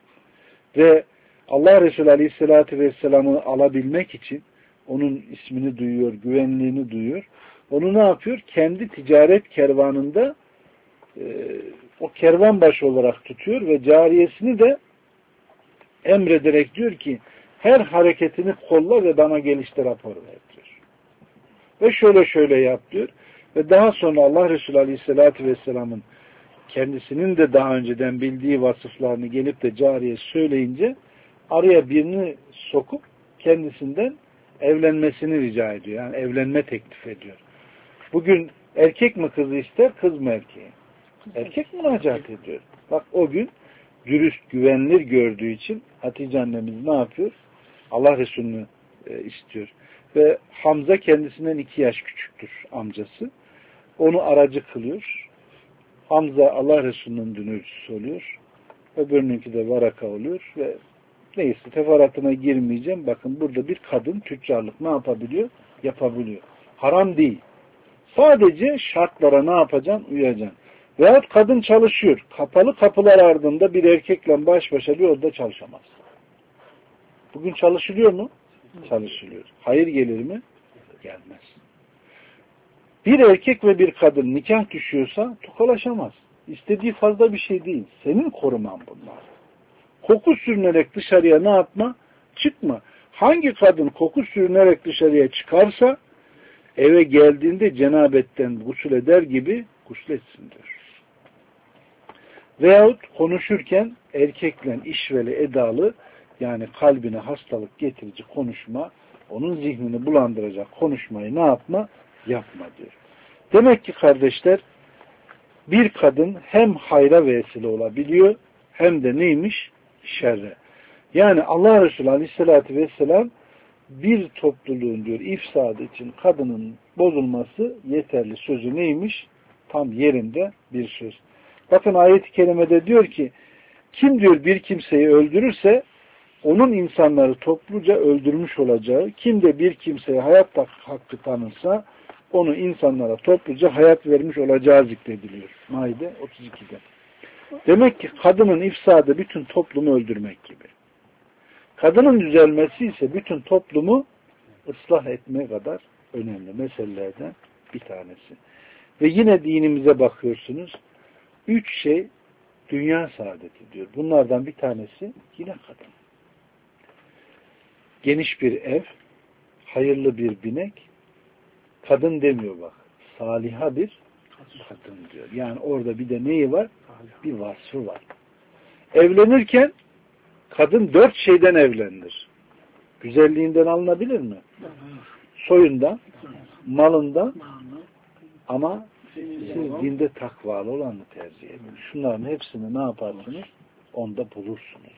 Ve Allah Resulü Aleyhisselatü Vesselam'ı alabilmek için onun ismini duyuyor, güvenliğini duyuyor. Onu ne yapıyor? Kendi ticaret kervanında o kervan başı olarak tutuyor ve cariyesini de emrederek diyor ki her hareketini kolla ve bana gelişte rapor ver diyor. Ve şöyle şöyle yap diyor. Ve daha sonra Allah Resulü Aleyhisselatü Vesselam'ın kendisinin de daha önceden bildiği vasıflarını gelip de cariye söyleyince araya birini sokup kendisinden evlenmesini rica ediyor. Yani evlenme teklif ediyor. Bugün erkek mi kızı ister, kız mı erkeği? Erkek müracaat ediyor. Bak o gün dürüst, güvenilir gördüğü için Hatice annemiz ne yapıyor? Allah Resulü'nü istiyor. Ve Hamza kendisinden 2 yaş küçüktür amcası. Onu aracı kılıyor. Hamza Allah Resulü'nün dünürcüsü oluyor. Öbürününki de Varaka oluyor ve neyse teferruatına girmeyeceğim. Bakın burada bir kadın tüccarlık ne yapabiliyor? Yapabiliyor. Haram değil. Sadece şartlara ne yapacaksın? Uyacaksın. Veyahut kadın çalışıyor. Kapalı kapılar ardında bir erkekle baş başa bir orada çalışamaz. Bugün çalışılıyor mu? Çalışılıyor. Hayır gelir mi? Gelmez. Bir erkek ve bir kadın nikah düşüyorsa tokalaşamaz. İstediği fazla bir şey değil. Senin koruman bunlar. Koku sürünerek dışarıya ne yapma? Çıkma. Hangi kadın koku sürünerek dışarıya çıkarsa eve geldiğinde cenabetten gusül eder gibi gusletsin diyor. Veyahut konuşurken erkekle işveli edalı yani kalbine hastalık getirici konuşma, onun zihnini bulandıracak konuşmayı ne yapma? Yapma diyor. Demek ki kardeşler bir kadın hem hayra vesile olabiliyor hem de neymiş? Şerre. Yani Allah Resulü Aleyhisselatü Vesselam bir topluluğun diyor ifsadı için kadının bozulması yeterli sözü neymiş? Tam yerinde bir söz. Bakın ayet-i kerimede diyor ki kim diyor bir kimseyi öldürürse onun insanları topluca öldürmüş olacağı, kim de bir kimseye hayat hakkı tanırsa onu insanlara topluca hayat vermiş olacağı zikrediliyor. Maide 32'de. Demek ki kadının ifsadı bütün toplumu öldürmek gibi. Kadının düzelmesi ise bütün toplumu ıslah etmeye kadar önemli meselelerden bir tanesi. Ve yine dinimize bakıyorsunuz. 3 şey dünya saadeti diyor. Bunlardan bir tanesi yine kadın. Geniş bir ev, hayırlı bir binek, kadın demiyor bak. Saliha bir kadın diyor. Yani orada bir de neyi var? Bir vasfı var. Evlenirken kadın 4 şeyden evlenir. Güzelliğinden alınabilir mi? Soyundan, malından, ama siz dinde takvalı olanı tercih edin. Şunların hepsini ne yaparsınız? Onda bulursunuz.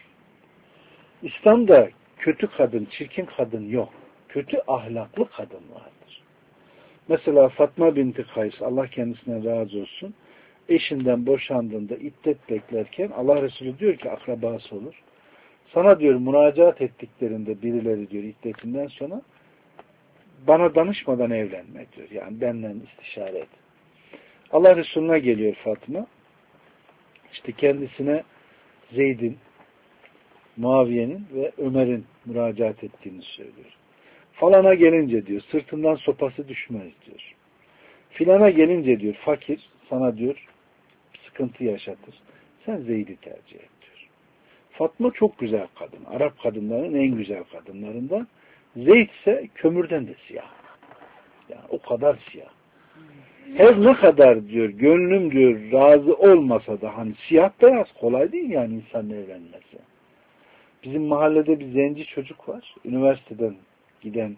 İslam'da kötü kadın, çirkin kadın yok. Kötü ahlaklı kadın vardır. Mesela Fatma binti Kays, Allah kendisine razı olsun, eşinden boşandığında iddet beklerken Allah Resulü diyor ki akrabası olur. Sana diyor müracaat ettiklerinde birileri diyor iddetinden sonra bana danışmadan evlenme diyor. Yani benden istişare et. Allah Resulü'ne geliyor Fatma. İşte kendisine Zeyd'in, Muaviye'nin ve Ömer'in müracaat ettiğini söylüyor. Falana gelince diyor sırtından sopası düşmez diyor. Filana gelince diyor fakir sana diyor sıkıntı yaşatır. Sen Zeyd'i tercih et diyor. Fatma çok güzel kadın. Arap kadınlarının en güzel kadınlarından. Zeyd ise kömürden de siyah. Yani o kadar siyah. Her ne kadar diyor gönlüm diyor razı olmasa da hani siyah beyaz kolay değil yani insanın evlenmesi. Bizim mahallede bir zenci çocuk var. Üniversiteden giden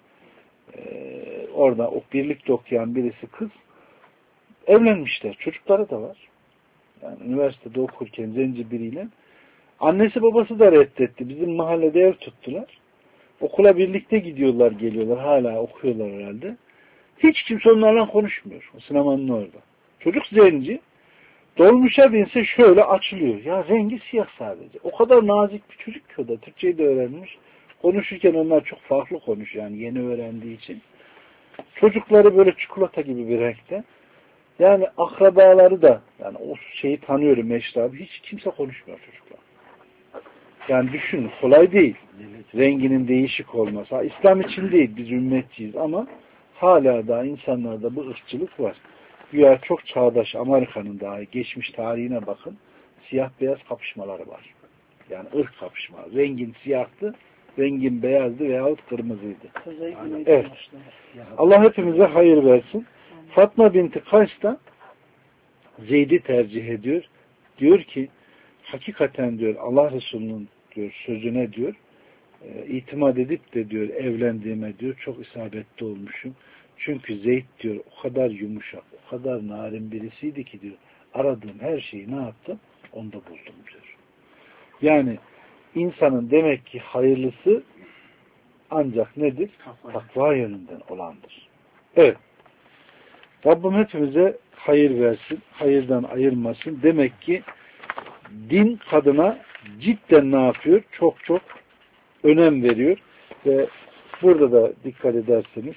orada birlikte okuyan birisi kız. Evlenmişler. Çocukları da var. Yani üniversitede okurken zenci biriyle. Annesi babası da reddetti. Bizim mahallede ev tuttular. Okula birlikte gidiyorlar, geliyorlar. Hala okuyorlar herhalde. Hiç kimse onlarla konuşmuyor. O sinemanın orada. Çocuk zenci. Dolmuşa binse şöyle açılıyor. Ya rengi siyah sadece. O kadar nazik bir çocuk ki o da. Türkçeyi de öğrenmiş. Konuşurken onlar çok farklı konuşuyor. Yani yeni öğrendiği için. Çocukları böyle çikolata gibi bir renkte. Yani akrabaları da yani o şeyi tanıyorum Meşri hiç kimse konuşmuyor çocuklar. Yani düşünün kolay değil. Renginin değişik olması. İslam için değil biz ümmetçiyiz ama hala da insanlarda bu ırkçılık var. Güya çok çağdaş Amerika'nın dahi geçmiş tarihine bakın. Siyah beyaz kapışmaları var. Yani ırk kapışmaları. Rengin siyahtı, rengin beyazdı veyahut kırmızıydı. Evet. Allah hepimize hayır versin. Fatma binti Kays da Zeyd'i tercih ediyor. Diyor ki hakikaten diyor Allah Resulü'nün diyor sözüne diyor itimat edip de diyor evlendiğime diyor çok isabetli olmuşum. Çünkü Zeyd diyor o kadar yumuşak, o kadar narin birisiydi ki diyor aradığım her şeyi ne yaptım? Onda buldum diyor. Yani insanın demek ki hayırlısı ancak nedir? Takva yönünden olandır. Evet. Rabbim hepimize hayır versin, hayırdan ayırmasın. Demek ki din kadına cidden ne yapıyor? Çok çok önem veriyor. Ve burada da dikkat ederseniz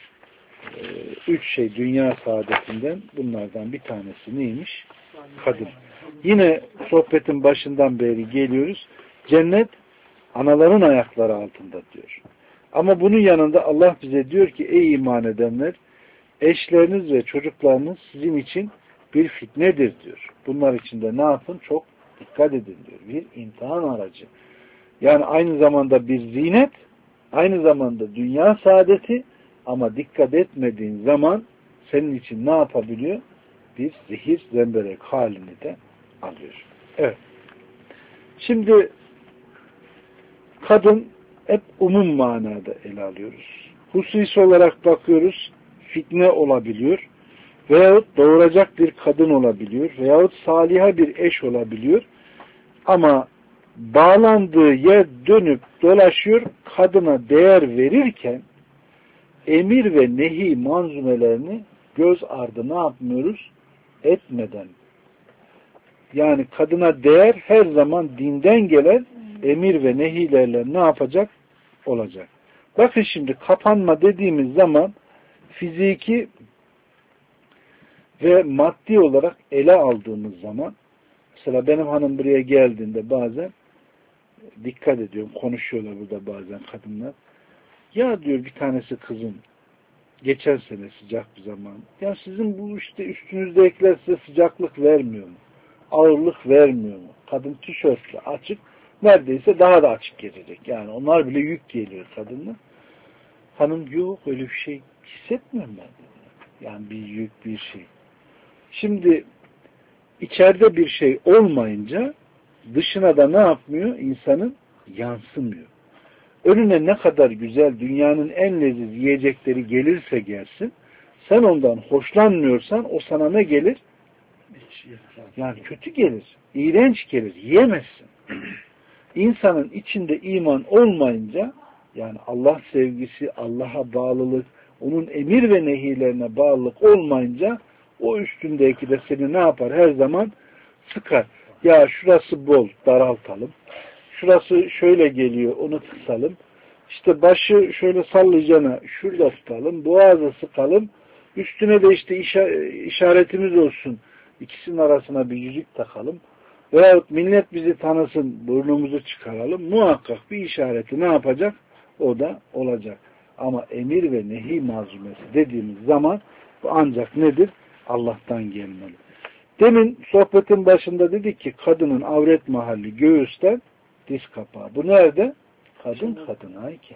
3 şey dünya saadetinden bunlardan bir tanesi neymiş? Kadın. Yine sohbetin başından beri geliyoruz. Cennet anaların ayakları altında diyor. Ama bunun yanında Allah bize diyor ki ey iman edenler eşleriniz ve çocuklarınız sizin için bir fitnedir diyor. Bunlar için de ne yapın? Çok dikkat edin diyor. Bir imtihan aracı. Yani aynı zamanda bir zinet, aynı zamanda dünya saadeti ama dikkat etmediğin zaman senin için ne yapabiliyor? Bir zehir, zemberek halini de alıyor. Evet. Şimdi kadın hep umum manada ele alıyoruz. Hususi olarak bakıyoruz. Fitne olabiliyor. Veyahut doğuracak bir kadın olabiliyor. Veyahut saliha bir eş olabiliyor. Ama bağlandığı yer dönüp dolaşıyor. Kadına değer verirken emir ve nehi manzumelerini göz ardı ne yapmıyoruz? Etmeden. Yani kadına değer her zaman dinden gelen emir ve nehilerle ne yapacak? Olacak. Bakın şimdi kapanma dediğimiz zaman fiziki ve maddi olarak ele aldığımız zaman mesela benim hanım buraya geldiğinde bazen dikkat ediyorum. Konuşuyorlar burada bazen kadınlar. Ya diyor bir tanesi kızım geçen sene sıcak bir zaman. Ya sizin bu işte üstünüzdekiler size sıcaklık vermiyor mu? Ağırlık vermiyor mu? Kadın tişörtle açık neredeyse daha da açık gelecek. Yani onlar bile yük geliyor kadınla. Hanım yok öyle bir şey hissetmiyorum ben. Yani bir yük bir şey. Şimdi içeride bir şey olmayınca dışına da ne yapmıyor? İnsanın yansımıyor. Önüne ne kadar güzel dünyanın en leziz yiyecekleri gelirse gelsin sen ondan hoşlanmıyorsan o sana ne gelir? Yani kötü gelir. İğrenç gelir. Yiyemezsin. İnsanın içinde iman olmayınca yani Allah sevgisi, Allah'a bağlılık, onun emir ve nehilerine bağlılık olmayınca o üstündeki de seni ne yapar? Her zaman sıkar. Ya şurası bol, daraltalım. Şurası şöyle geliyor, onu kısalım. İşte başı şöyle sallayacağına şurada tutalım, boğazı sıkalım. Üstüne de işte işaretimiz olsun. İkisinin arasına bir yüzük takalım. Veyahut millet bizi tanısın, burnumuzu çıkaralım. Muhakkak bir işareti ne yapacak? O da olacak. Ama emir ve nehi malzumesi dediğimiz zaman bu ancak nedir? Allah'tan gelmeli. Demin sohbetin başında dedik ki kadının avret mahalli göğüsten diz kapağı. Bu nerede? Kadın kadınayken.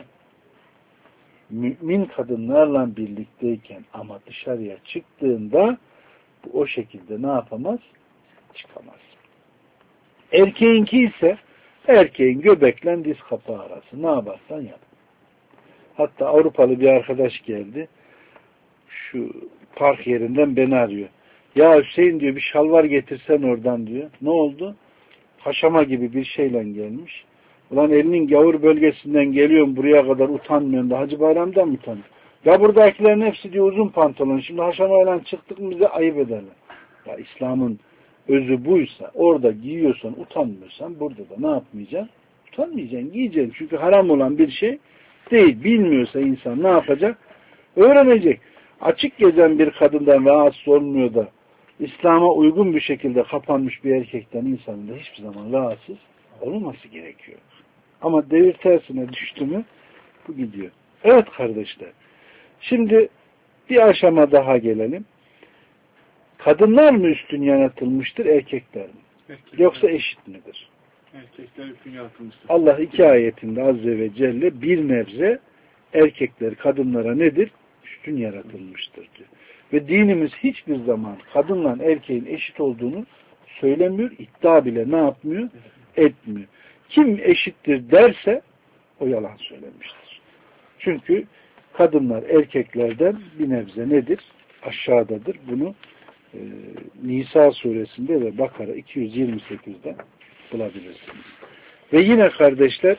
Mümin kadınlarla birlikteyken ama dışarıya çıktığında bu o şekilde ne yapamaz? Çıkamaz. Erkeğinki ise erkeğin göbekle diz kapağı arası. Ne yaparsan yap. Hatta Avrupalı bir arkadaş geldi. Şu park yerinden beni arıyor. Ya Hüseyin diyor bir şalvar getirsen oradan diyor. Ne oldu? Haşama gibi bir şeyle gelmiş. Ulan elinin gavur bölgesinden geliyorum buraya kadar utanmıyorum da Hacı Bayram'dan mı utanıyor? Ya buradakilerin hepsi diyor uzun pantolon. Şimdi haşamayla çıktık mı bize ayıp ederler. Ya İslam'ın özü buysa orada giyiyorsan utanmıyorsan burada da ne yapmayacaksın? Utanmayacaksın, giyeceksin. Çünkü haram olan bir şey değil. Bilmiyorsa insan ne yapacak? Öğrenecek. Açık gezen bir kadından rahatsız olmuyor da İslam'a uygun bir şekilde kapanmış bir erkekten insanın da hiçbir zaman rahatsız olmaması gerekiyor. Ama devir tersine düştü mü bu gidiyor. Evet kardeşler. Şimdi bir aşama daha gelelim. Kadınlar mı üstün yaratılmıştır, erkekler mi? Erkekler. Yoksa eşit midir? Erkekler üstün yaratılmıştır. Allah iki ayetinde Azze ve Celle bir nebze erkekler kadınlara nedir? Üstün yaratılmıştır diyor. Ve dinimiz hiçbir zaman kadınla erkeğin eşit olduğunu söylemiyor, iddia bile ne yapmıyor? Etmiyor. Kim eşittir derse o yalan söylemiştir. Çünkü kadınlar erkeklerden bir nebze nedir? Aşağıdadır. Bunu Nisa suresinde ve Bakara 228'de bulabilirsiniz. Ve yine kardeşler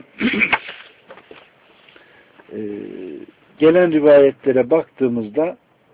gelen rivayetlere baktığımızda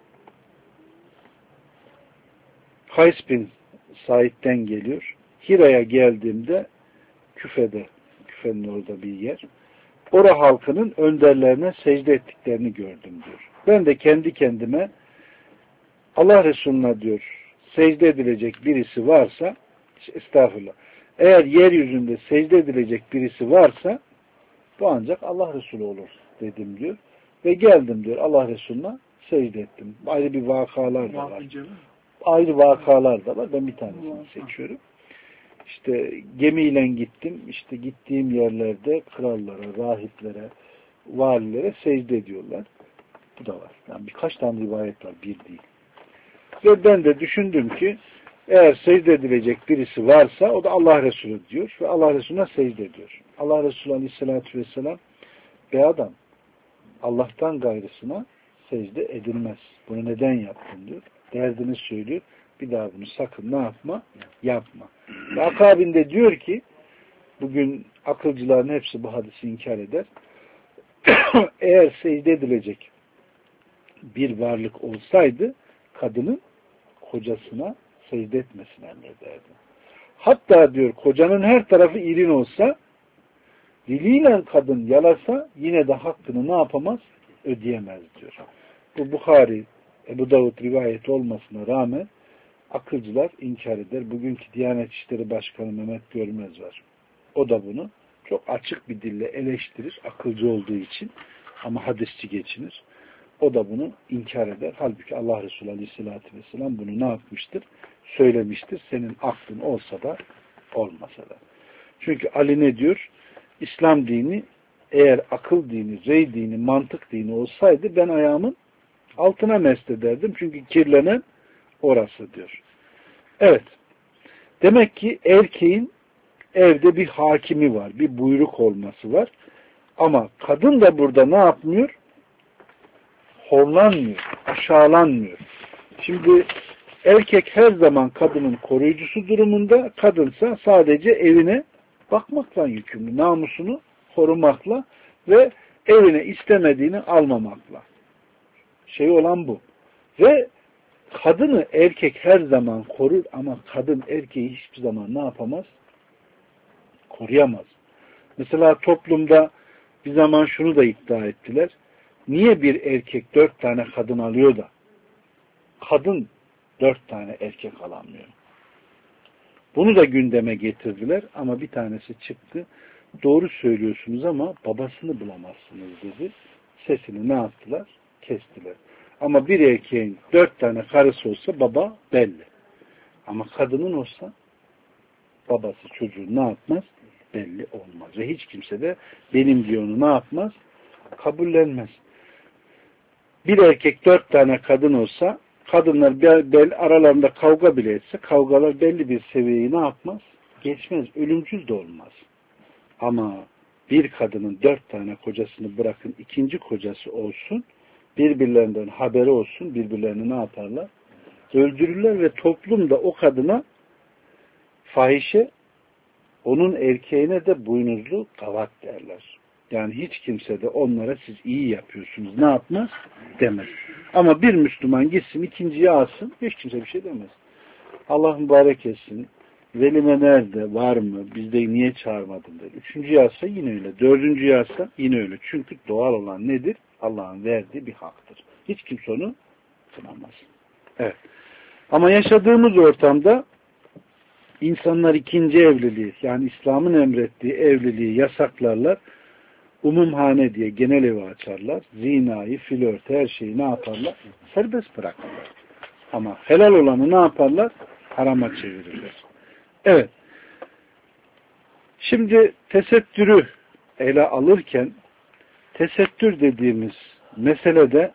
Kays bin Said'den geliyor. Hira'ya geldiğimde Küfe'nin orada bir yer. Ora halkının önderlerine secde ettiklerini gördüm diyor. Ben de kendi kendime Allah Resulü'ne diyor secde edilecek birisi varsa estağfurullah. Eğer yeryüzünde secde edilecek birisi varsa bu ancak Allah Resulü olur dedim diyor. Ve geldim diyor Allah Resulü'ne secde ettim. Ayrı bir vakalar da var. Ayrı vakalar da var. Ben bir tanesini seçiyorum. İşte gemiyle gittim. İşte gittiğim yerlerde krallara, rahiplere, valilere secde ediyorlar. Bu da var. Yani birkaç tane rivayet var. Bir değil. Ve ben de düşündüm ki eğer secde edilecek birisi varsa o da Allah Resulü diyor. Ve Allah Resulü'ne secde ediyor. Allah Resulü Aleyhisselatü Vesselam be adam Allah'tan gayrısına secde edilmez. Bunu neden yaptın diyor. Derdini söylüyor. Bir daha bunu sakın ne yapma? Yapma. Ve akabinde diyor ki bugün akılcıların hepsi bu hadisi inkar eder. Eğer secde edilecek bir varlık olsaydı kadının kocasına secde etmesini emrederdi. Hatta diyor kocanın her tarafı irin olsa Diliyle kadın yalasa yine de hakkını ne yapamaz? Ödeyemez diyor. Bu Bukhari, Ebu Davud rivayeti olmasına rağmen akılcılar inkar eder. Bugünkü Diyanet İşleri Başkanı Mehmet Görmez var. O da bunu çok açık bir dille eleştirir. Akılcı olduğu için. Ama hadisçi geçinir. O da bunu inkar eder. Halbuki Allah Resulü Aleyhisselatü Vesselam bunu ne yapmıştır? Söylemiştir. Senin aklın olsa da olmasa da. Çünkü Ali ne diyor? İslam dini eğer akıl dini, rey dini, mantık dini olsaydı ben ayağımın altına mest ederdim. Çünkü kirlenen orası diyor. Evet. Demek ki erkeğin evde bir hakimi var. Bir buyruk olması var. Ama kadın da burada ne yapmıyor? Horlanmıyor. Aşağılanmıyor. Şimdi erkek her zaman kadının koruyucusu durumunda, kadınsa sadece evine bakmakla yükümlü. Namusunu korumakla ve evine istemediğini almamakla. Şey olan bu. Ve kadını erkek her zaman korur ama kadın erkeği hiçbir zaman ne yapamaz? Koruyamaz. Mesela toplumda bir zaman şunu da iddia ettiler. Niye bir erkek 4 tane kadın alıyor da kadın 4 tane erkek alamıyor? Bunu da gündeme getirdiler ama bir tanesi çıktı. Doğru söylüyorsunuz ama babasını bulamazsınız dedi. Sesini ne yaptılar? Kestiler. Ama bir erkeğin 4 tane karısı olsa baba belli. Ama kadının olsa babası çocuğu ne yapmaz? Belli olmaz. Ve hiç kimse de benim diyor onu ne yapmaz? Kabullenmez. Bir erkek 4 tane kadın olsa kadınlar aralarında kavga bile etse kavgalar belli bir seviyeyi ne yapmaz? Geçmez. Ölümcül de olmaz. Ama bir kadının 4 tane kocasını bırakın ikinci kocası olsun birbirlerinden haberi olsun birbirlerini ne yaparlar? Öldürürler ve toplumda o kadına fahişe onun erkeğine de boynuzlu gavat derler. Yani hiç kimse de onlara siz iyi yapıyorsunuz ne yapmaz? Demez. Ama bir Müslüman gitsin ikinciyi alsın hiç kimse bir şey demez. Allah mübarek etsin. Velime nerede? Var mı? Bizde niye çağırmadın der. Üçüncü alsa yine öyle. Dördüncü alsa yine öyle. Çünkü doğal olan nedir? Allah'ın verdiği bir haktır. Hiç kimse onu kınamaz. Evet. Ama yaşadığımız ortamda insanlar ikinci evliliği yani İslam'ın emrettiği evliliği yasaklarlar. Umumhane diye genel evi açarlar. Zinayı, flört, her şeyi ne yaparlar? Serbest bırakırlar. Ama helal olanı ne yaparlar? Harama çevirirler. Evet. Şimdi tesettürü ele alırken tesettür dediğimiz meselede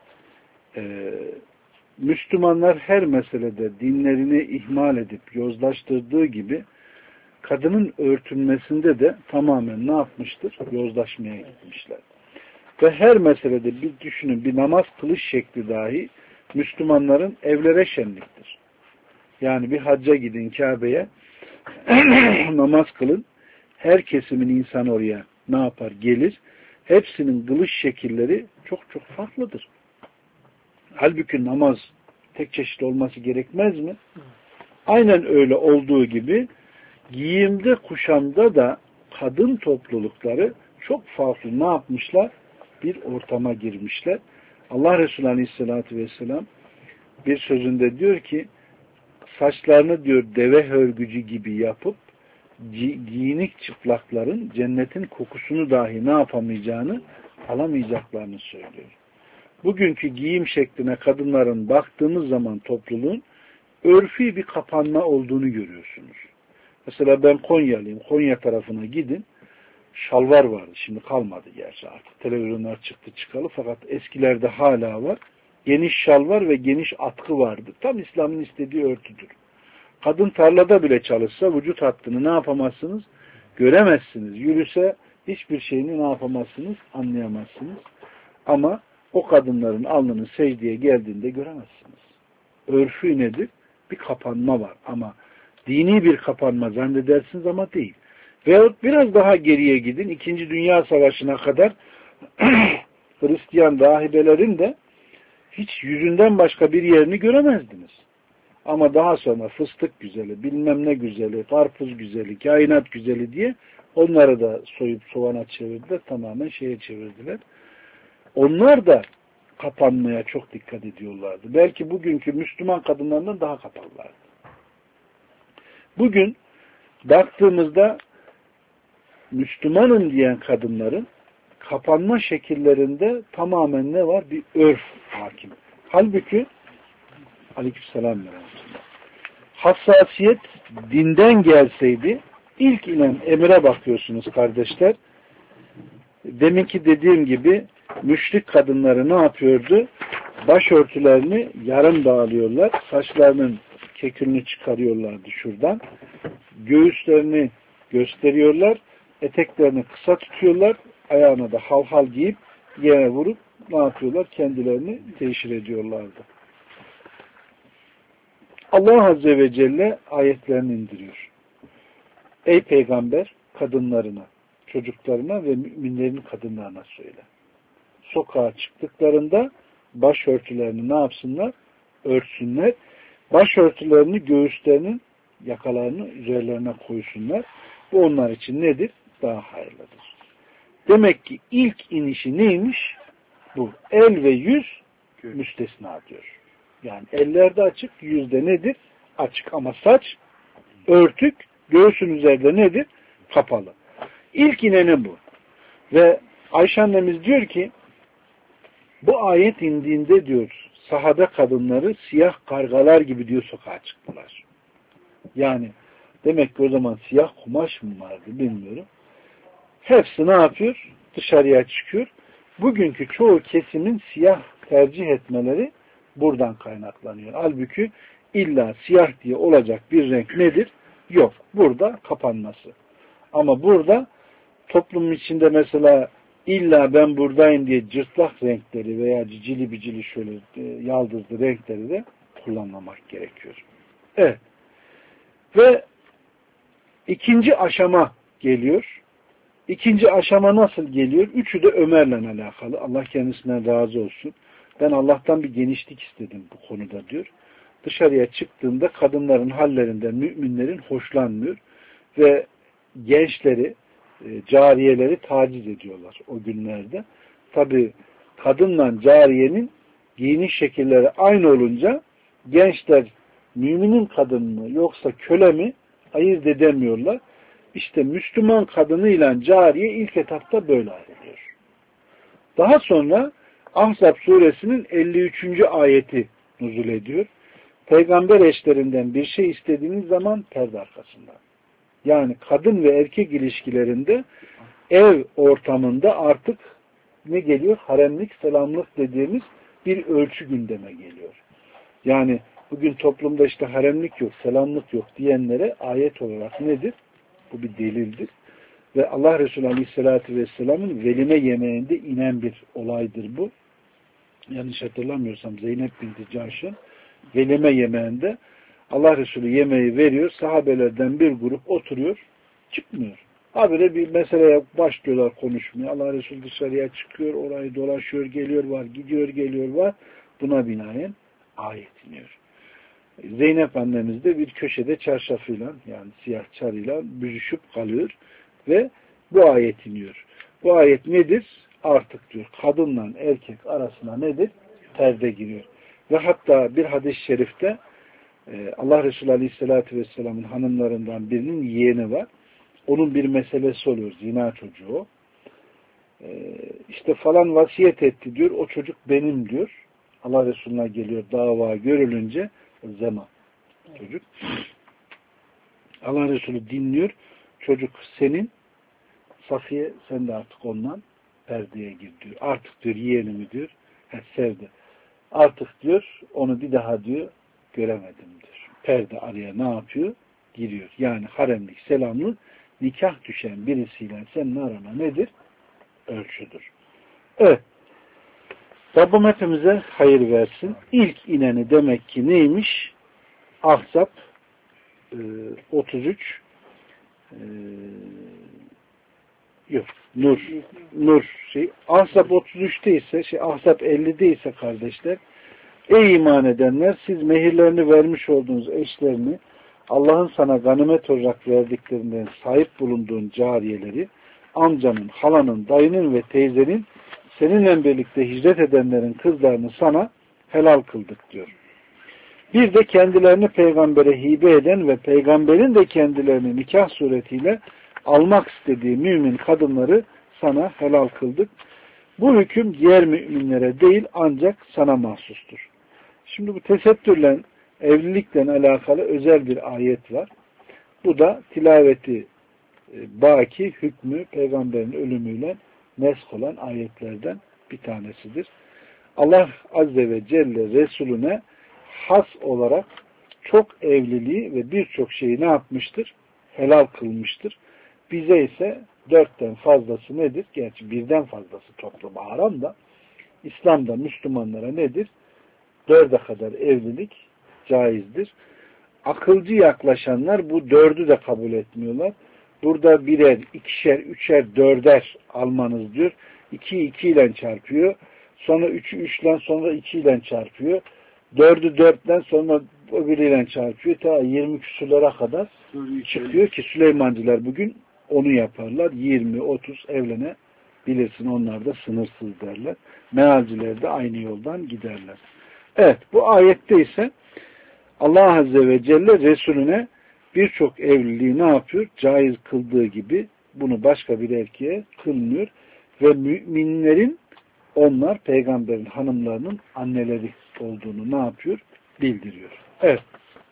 Müslümanlar her meselede dinlerini ihmal edip yozlaştırdığı gibi kadının örtünmesinde de tamamen ne yapmıştır? Yozlaşmaya gitmişler. Ve her meselede bir düşünün bir namaz kılış şekli dahi Müslümanların evlere şenliktir. Yani bir hacca gidin Kabe'ye namaz kılın. Her kesimin insanı oraya ne yapar? Gelir. Hepsinin kılış şekilleri çok çok farklıdır. Halbuki namaz tek çeşit olması gerekmez mi? Aynen öyle olduğu gibi giyimde, kuşamda da kadın toplulukları çok farklı ne yapmışlar? Bir ortama girmişler. Allah Resulü Aleyhisselatü Vesselam bir sözünde diyor ki saçlarını diyor deve hörgücü gibi yapıp giyinik çıplakların cennetin kokusunu dahi ne yapamayacağını alamayacaklarını söylüyor. Bugünkü giyim şekline kadınların baktığımız zaman topluluğun örfi bir kapanma olduğunu görüyorsunuz. Mesela ben Konyalıyım. Konya tarafına gidin. Şalvar vardı. Şimdi kalmadı gerçi artık. Televizyonlar çıktı çıkalı. Fakat eskilerde hala var. Geniş şalvar ve geniş atkı vardı. Tam İslam'ın istediği örtüdür. Kadın tarlada bile çalışsa vücut hattını ne yapamazsınız? Göremezsiniz. Yürüse hiçbir şeyini ne yapamazsınız? Anlayamazsınız. Ama o kadınların alnının secdeye geldiğinde göremezsiniz. Örfü nedir? Bir kapanma var. Ama dini bir kapanma zannedersiniz ama değil. Veyahut biraz daha geriye gidin. 2. Dünya Savaşı'na kadar Hristiyan rahibelerin de hiç yüzünden başka bir yerini göremezdiniz. Ama daha sonra fıstık güzeli, bilmem ne güzeli, karpuz güzeli, kainat güzeli diye onları da soyup soğana çevirdiler. Tamamen şeye çevirdiler. Onlar da kapanmaya çok dikkat ediyorlardı. Belki bugünkü Müslüman kadınlarından daha kapalılardı. Bugün baktığımızda Müslümanım diyen kadınların kapanma şekillerinde tamamen ne var? Bir örf hakim. Halbuki aleykümselam hassasiyet dinden gelseydi ilk inen emire bakıyorsunuz kardeşler. Deminki dediğim gibi müşrik kadınları ne yapıyordu? Başörtülerini yarım dağılıyorlar. Saçlarının kekülünü çıkarıyorlardı şuradan. Göğüslerini gösteriyorlar. Eteklerini kısa tutuyorlar. Ayağına da halhal giyip yere vurup ne yapıyorlar? Kendilerini teşhir ediyorlardı. Allah Azze ve Celle ayetlerini indiriyor. Ey peygamber kadınlarına, çocuklarına ve müminlerin kadınlarına söyle. Sokağa çıktıklarında başörtülerini ne yapsınlar? Örtsünler. Başörtülerini göğüslerinin yakalarını üzerlerine koysunlar. Bu onlar için nedir? Daha hayırlıdır. Demek ki ilk inişi neymiş? Bu. El ve yüz müstesna diyor. Yani ellerde açık, yüzde nedir? Açık ama saç örtük, göğsün üzerinde nedir? Kapalı. İlk ineni bu. Ve Ayşe annemiz diyor ki bu ayet indiğinde diyor sahada kadınları siyah kargalar gibi diyor sokağa çıktılar. Yani demek ki o zaman siyah kumaş mı vardı bilmiyorum. Hepsi ne yapıyor? Dışarıya çıkıyor. Bugünkü çoğu kesimin siyah tercih etmeleri buradan kaynaklanıyor. Halbuki illa siyah diye olacak bir renk nedir? Yok. Burada kapanması. Ama burada toplumun içinde mesela illa ben buradayım diye cırtlak renkleri veya cicili bicili şöyle yaldızlı renkleri de kullanmamak gerekiyor. Evet. Ve ikinci aşama geliyor. İkinci aşama nasıl geliyor? Üçü de Ömer'le alakalı. Allah kendisinden razı olsun. Ben Allah'tan bir genişlik istedim bu konuda diyor. Dışarıya çıktığında kadınların hallerinden müminlerin hoşlanmıyor ve gençleri, cariyeleri taciz ediyorlar o günlerde. Tabi kadınla cariyenin giyiniş şekilleri aynı olunca gençler müminin kadın mı yoksa köle mi ayırt edemiyorlar. İşte Müslüman kadınıyla cariye ilk etapta böyle ayrılıyor. Daha sonra Ahzab suresinin 53. ayeti nuzul ediyor. Peygamber eşlerinden bir şey istediğiniz zaman perde arkasında. Yani kadın ve erkek ilişkilerinde ev ortamında artık ne geliyor? Haremlik, selamlık dediğimiz bir ölçü gündeme geliyor. Yani bugün toplumda işte haremlik yok, selamlık yok diyenlere ayet olarak nedir? Bu bir delildir. Ve Allah Resulü Aleyhisselatü Vesselam'ın velime yemeğinde inen bir olaydır bu. Yanlış hatırlamıyorsam Zeynep binti Cahş'ın velime yemeğinde Allah Resulü yemeği veriyor. Sahabelerden bir grup oturuyor. Çıkmıyor. Habire bir meseleye başlıyorlar konuşmaya. Allah Resulü dışarıya çıkıyor. Orayı dolaşıyor. Geliyor var. Gidiyor geliyor var. Buna binaen ayet iniyor. Zeynep annemiz de bir köşede çarşafıyla yani siyah çarıyla büzüşüp kalıyor ve bu ayet iniyor. Bu ayet nedir? Artık diyor kadınla erkek arasına nedir? Perde giriyor. Ve hatta bir hadis-i şerifte Allah Resulü Aleyhisselatü Vesselam'ın hanımlarından birinin yeğeni var. Onun bir meselesi oluyor. Zina çocuğu o. İşte falan vasiyet etti diyor. O çocuk benim diyor. Allah Resulü'ne geliyor dava görülünce zema çocuk. Allah Resulü dinliyor. Çocuk senin Safiye sen de artık ondan perdeye gir diyor. Artık diyor yeğenimi diyor. Sevdi. Artık diyor onu bir daha diyor göremedim diyor. Perde araya ne yapıyor? Giriyor. Yani haremlik, selamlık nikah düşen birisiyle senin arana nedir? Ölçüdür. Evet. Rabbim hepimize hayır versin. İlk ineni demek ki neymiş? Ahzab 33 yok. Nur Ahzab 33'te ise Ahzab 50'de ise kardeşler Ey iman edenler, siz mehirlerini vermiş olduğunuz eşlerini, Allah'ın sana ganimet olarak verdiklerinden sahip bulunduğun cariyeleri, amcanın, halanın, dayının ve teyzenin, seninle birlikte hicret edenlerin kızlarını sana helal kıldık diyor. Bir de kendilerini peygambere hibe eden ve peygamberin de kendilerini nikah suretiyle almak istediği mümin kadınları sana helal kıldık. Bu hüküm diğer müminlere değil ancak sana mahsustur. Şimdi bu tesettürle, evlilikle alakalı özel bir ayet var. Bu da tilaveti baki hükmü peygamberin ölümüyle nesk olan ayetlerden bir tanesidir. Allah Azze ve Celle Resulüne has olarak çok evliliği ve birçok şeyi ne yapmıştır? Helal kılmıştır. Bize ise 4'ten fazlası nedir? Gerçi 1'den fazlası topluma haram da İslam'da Müslümanlara nedir? 4'e kadar evlilik caizdir. Akılcı yaklaşanlar bu 4'ü de kabul etmiyorlar. Burada birer, ikişer, üçer, 4'er almanız diyor. 2'yi 2 ile çarpıyor. Sonra 3'ü 3 ile sonra 2 ile çarpıyor. 4'ü 4 ile sonra öbürüyle çarpıyor. Ta 20 küsurlara kadar çıkıyor ki Süleymancılar bugün onu yaparlar. 20, 30 evlenebilirsin. Onlar da sınırsız derler. Mealciler de aynı yoldan giderler. Evet, bu ayette ise Allah Azze ve Celle Resulüne birçok evliliği ne yapıyor? Caiz kıldığı gibi bunu başka bir erkeğe kılmıyor. Ve müminlerin onlar peygamberin hanımlarının anneleri olduğunu ne yapıyor? Bildiriyor. Evet.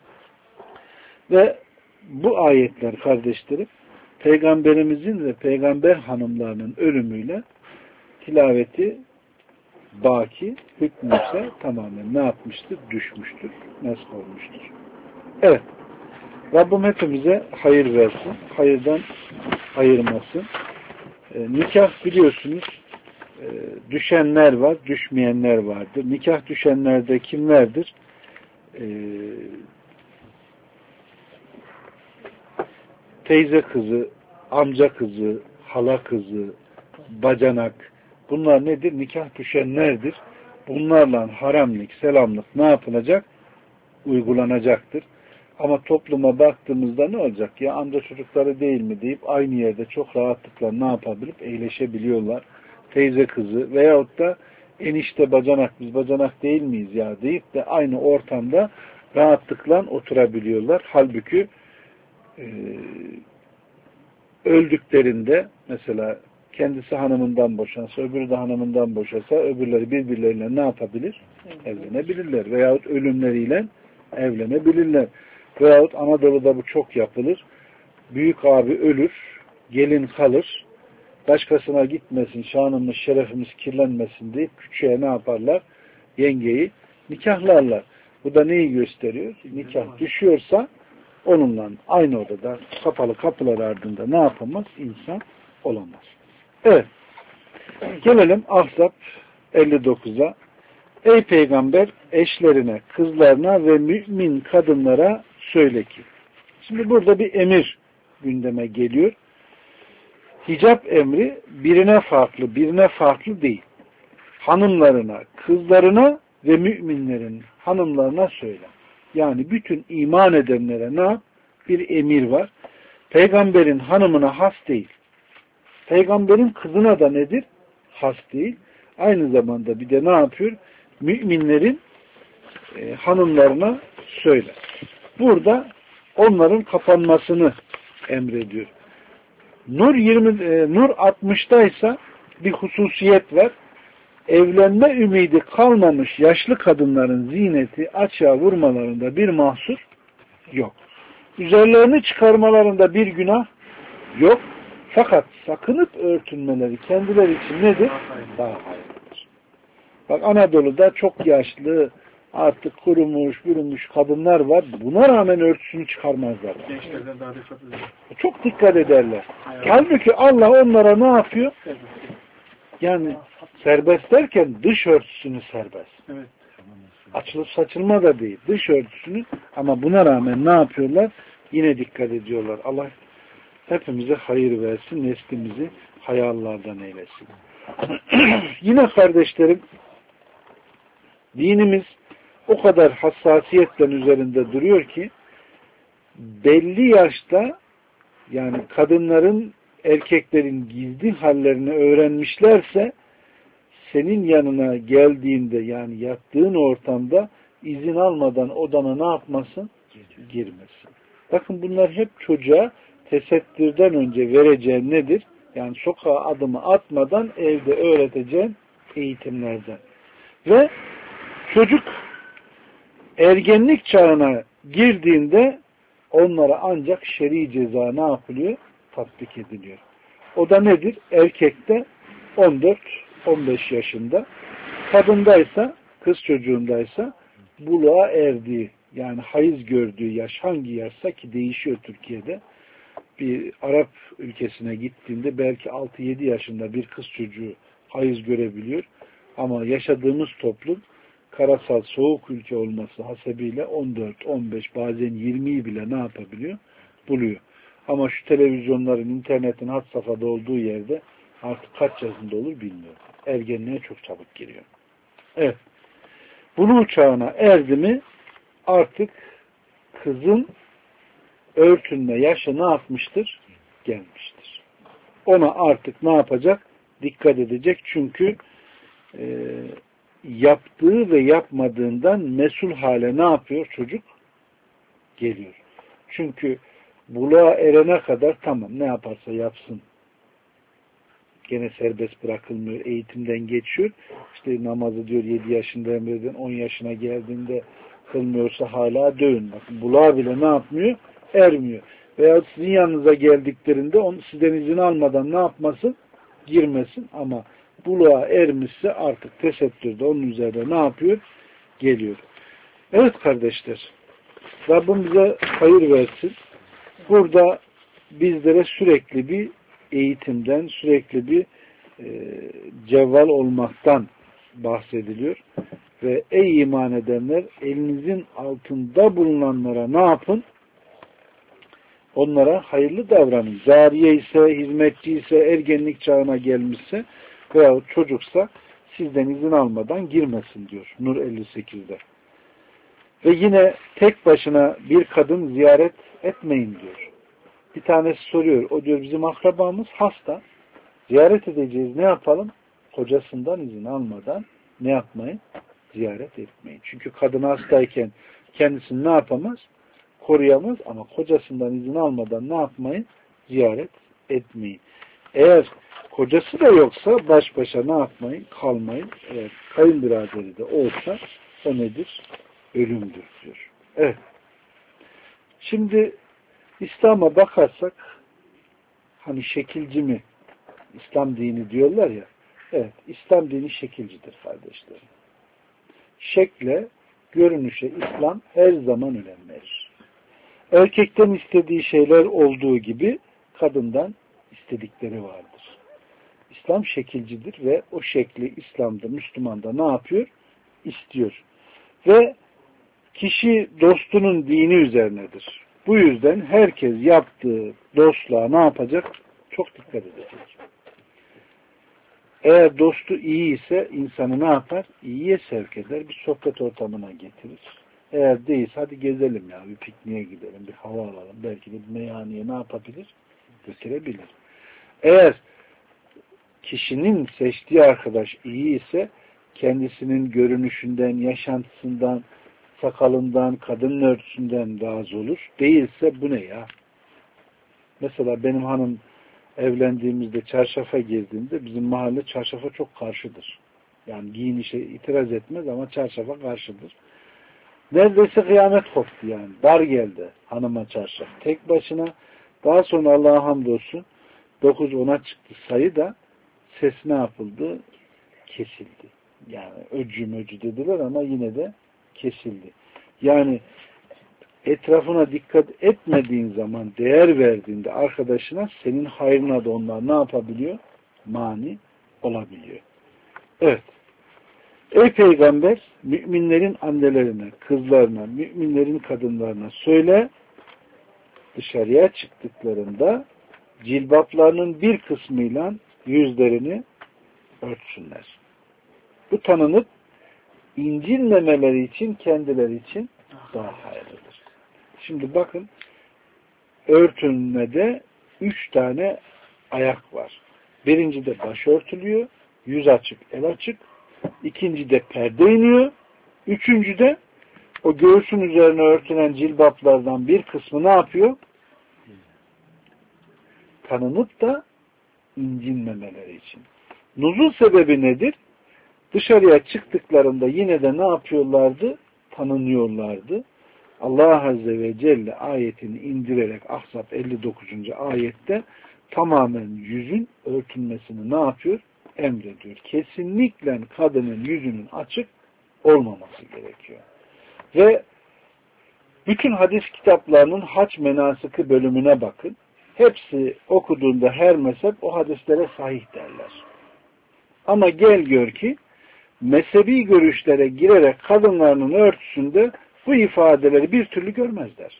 Ve bu ayetler kardeşlerim peygamberimizin ve peygamber hanımlarının ölümüyle tilaveti baki hükmü ise tamamen ne yapmıştır? Düşmüştür. Nesk olmuştur. Evet. Rabbim hepimize hayır versin. Hayırdan ayırmasın. Nikah biliyorsunuz düşenler var, düşmeyenler vardır. Nikah düşenlerde kimlerdir? Teyze kızı, amca kızı, hala kızı, bacanak, bunlar nedir? Nikah düşenlerdir. Bunlarla haramlık, selamlık ne yapılacak? Uygulanacaktır. Ama topluma baktığımızda ne olacak? Ya amca çocukları değil mi deyip aynı yerde çok rahatlıkla ne yapabilip eğleşebiliyorlar. Teyze kızı veyahut da enişte bacanak, biz bacanak değil miyiz ya deyip de aynı ortamda rahatlıkla oturabiliyorlar. Halbuki öldüklerinde mesela kendisi hanımından boşansa, öbürü de hanımından boşasa, öbürleri birbirleriyle ne yapabilir? Evlenebilirler. Veyahut ölümleriyle evlenebilirler. Veyahut Anadolu'da bu çok yapılır. Büyük abi ölür, gelin kalır. Başkasına gitmesin, şanımız, şerefimiz kirlenmesin deyip küçüğe ne yaparlar? Yengeyi nikahlarlar. Bu da neyi gösteriyor? Nikah düşüyorsa onunla aynı odada kapalı kapılar ardında ne yapamaz? İnsan olamaz. Evet. Gelelim Ahzab 59'a. Ey peygamber eşlerine, kızlarına ve mümin kadınlara söyle ki. Şimdi burada bir emir gündeme geliyor. Hicap emri birine farklı değil. Hanımlarına, kızlarına ve müminlerin hanımlarına söyle. Yani bütün iman edenlere ne yap? Bir emir var. Peygamberin hanımına has değil. Peygamberin kızına da nedir? Has değil. Aynı zamanda bir de ne yapıyor? Müminlerin hanımlarına söyle. Burada onların kapanmasını emrediyor. Nur 60'ta ise bir hususiyet var. Evlenme ümidi kalmamış yaşlı kadınların zineti açığa vurmalarında bir mahsur yok. Üzerlerini çıkarmalarında bir günah yok. Fakat sakınıp örtünmeleri kendileri için nedir? Daha hayırlıdır. Bak Anadolu'da çok yaşlı, artık kurumuş, bürünmüş kadınlar var. Buna rağmen örtüsünü çıkarmazlar. Gençlerden daha da çok dikkat ederler. Halbuki Allah onlara ne yapıyor? Yani serbest derken dış örtüsünü serbest. Evet. Açılıp saçılma da değil. Dış örtüsünü ama buna rağmen ne yapıyorlar? Yine dikkat ediyorlar. Allah hepimize hayır versin. Neslimizi hayallardan eylesin. Yine kardeşlerim dinimiz o kadar hassasiyetle üzerinde duruyor ki belli yaşta yani kadınların erkeklerin gizli hallerini öğrenmişlerse senin yanına geldiğinde yani yattığın ortamda izin almadan odana ne yapmasın? Girmesin. Bakın bunlar hep çocuğa tesettürden önce vereceğin nedir? Yani sokağa adımı atmadan evde öğreteceğin eğitimlerden. Ve çocuk ergenlik çağına girdiğinde onlara ancak şer'i ceza ne yapılıyor? Tatbik ediliyor. O da nedir? Erkekte 14-15 yaşında, kadındaysa, kız çocuğundaysa buluğa erdiği, yani hayız gördüğü yaş hangi yaşsa ki değişiyor Türkiye'de. Bir Arap ülkesine gittiğinde belki 6-7 yaşında bir kız çocuğu hayız görebiliyor. Ama yaşadığımız toplum karasal soğuk ülke olması hasebiyle 14-15 bazen 20'yi bile ne yapabiliyor? Buluyor. Ama şu televizyonların, internetin had safhada olduğu yerde artık kaç yaşında olur bilmiyorum. Ergenliğe çok çabuk giriyor. Evet. Buluğ çağına erdi mi artık kızın örtünme yaşı ne yapmıştır? Gelmiştir. Ona artık ne yapacak? Dikkat edecek. Çünkü yaptığı ve yapmadığından mesul hale ne yapıyor çocuk? Geliyor. Çünkü buluğa erene kadar tamam ne yaparsa yapsın. Gene serbest bırakılmıyor. Eğitimden geçiyor. İşte namazı diyor 7 yaşında emreden 10 yaşına geldiğinde kılmıyorsa hala dövün. Bakın buluğa bile ne yapmıyor? Ermiyor. Veya sizin yanınıza geldiklerinde onu sizden izin almadan ne yapmasın? Girmesin. Ama buluğa ermişse artık tesettürde onun üzerine ne yapıyor? Geliyor. Evet kardeşler. Rabbim bize hayır versin. Burada bizlere sürekli bir eğitimden, sürekli bir cevval olmaktan bahsediliyor. Ve ey iman edenler elinizin altında bulunanlara ne yapın? Onlara hayırlı davranın. Cariye ise, hizmetçi ise, ergenlik çağına gelmişse veya çocuksa sizden izin almadan girmesin diyor. Nur 58'de. Ve yine tek başına bir kadın ziyaret etmeyin diyor. Bir tanesi soruyor. O diyor bizim akrabamız hasta. Ziyaret edeceğiz. Ne yapalım? Kocasından izin almadan ne yapmayın? Ziyaret etmeyin. Çünkü kadın hastayken kendisini ne yapamaz? Koruyamaz ama kocasından izin almadan ne yapmayın? Ziyaret etmeyin. Eğer kocası da yoksa baş başa ne yapmayın? Kalmayın. Eğer kayınbiraderi de olsa o nedir? Ölümdür diyor. Evet. Şimdi İslam'a bakarsak hani şekilci mi? İslam dini diyorlar ya. Evet. İslam dini şekilcidir kardeşlerim. Şekle, görünüşe İslam her zaman önem verir. Erkekten istediği şeyler olduğu gibi kadından istedikleri vardır. İslam şekilcidir ve o şekli İslam'da, Müslüman'da ne yapıyor? İstiyor. Ve kişi dostunun dini üzerinedir. Bu yüzden herkes yaptığı dostluğa ne yapacak? Çok dikkat edecek. Eğer dostu iyi ise insanı ne yapar? İyiye sevk eder. Bir sohbet ortamına getirir. Eğer değilse hadi gezelim ya. Bir pikniğe gidelim. Bir hava alalım. Belki de bir meyhaneye ne yapabilir? Götürebilir. Eğer kişinin seçtiği arkadaş iyi ise kendisinin görünüşünden, yaşantısından, sakalından, kadının örtüsünden razı olur. Değilse bu ne ya? Mesela benim hanım evlendiğimizde çarşafa girdiğinde bizim mahalle çarşafa çok karşıdır. Yani giyinişe itiraz etmez ama çarşafa karşıdır. Neredeyse kıyamet koptu yani. Dar geldi hanıma çarşaf. Tek başına daha sonra Allah'a hamdolsun 9-10'a çıktı sayı da ses ne yapıldı? Kesildi. Yani öcü dediler ama yine de kesildi. Yani etrafına dikkat etmediğin zaman, değer verdiğinde arkadaşına senin hayrına da onlar ne yapabiliyor? Mani olabiliyor. Evet. Ey Peygamber, müminlerin annelerine, kızlarına, müminlerin kadınlarına söyle, dışarıya çıktıklarında cilbaplarının bir kısmıyla yüzlerini örtsünler. Bu tanınıp incinmemeleri için kendileri için daha hayırlıdır. Şimdi bakın, örtünmede 3 tane ayak var. Birincide baş örtülüyor, yüz açık, el açık. İkincide perde iniyor. Üçüncüde o göğsün üzerine örtülen cilbaplardan bir kısmı ne yapıyor? Tanınıp da incinmemeleri için. Nuzul sebebi nedir? Dışarıya çıktıklarında yine de ne yapıyorlardı? Tanınıyorlardı. Allah Azze ve Celle ayetini indirerek Ahzab 59. ayette tamamen yüzün örtülmesini ne yapıyor? Emrediyor. Kesinlikle kadının yüzünün açık olmaması gerekiyor. Ve bütün hadis kitaplarının hac menasıkı bölümüne bakın. Hepsi okuduğunda her mezhep o hadislere sahih derler. Ama gel gör ki mezhebi görüşlere girerek kadınlarının örtüsünde bu ifadeleri bir türlü görmezler.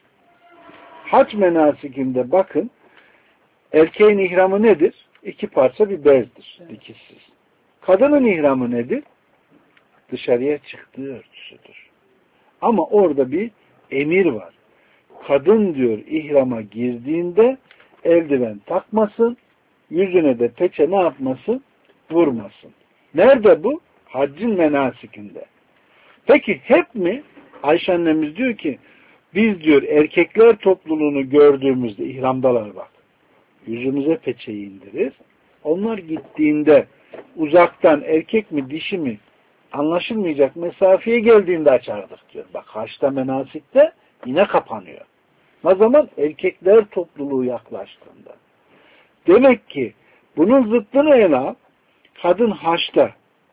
Hac menasikinde bakın, erkeğin ihramı nedir? 2 parça bir bezdir, dikişsiz. Kadının ihramı nedir? Dışarıya çıktığı örtüsüdür. Ama orada bir emir var. Kadın diyor ihrama girdiğinde eldiven takmasın, yüzüne de peçe ne yapmasın? Vurmasın. Nerede bu? Haccın menasikinde. Peki hep mi? Ayşe annemiz diyor ki biz diyor erkekler topluluğunu gördüğümüzde ihramdalar bak. Yüzümüze peçeyi indirir. Onlar gittiğinde uzaktan erkek mi dişi mi anlaşılmayacak mesafeye geldiğinde açardık diyor. Bak haçta menasikte yine kapanıyor. Ne zaman? Erkekler topluluğu yaklaştığında. Demek ki bunun zıttını ele al. Kadın haçta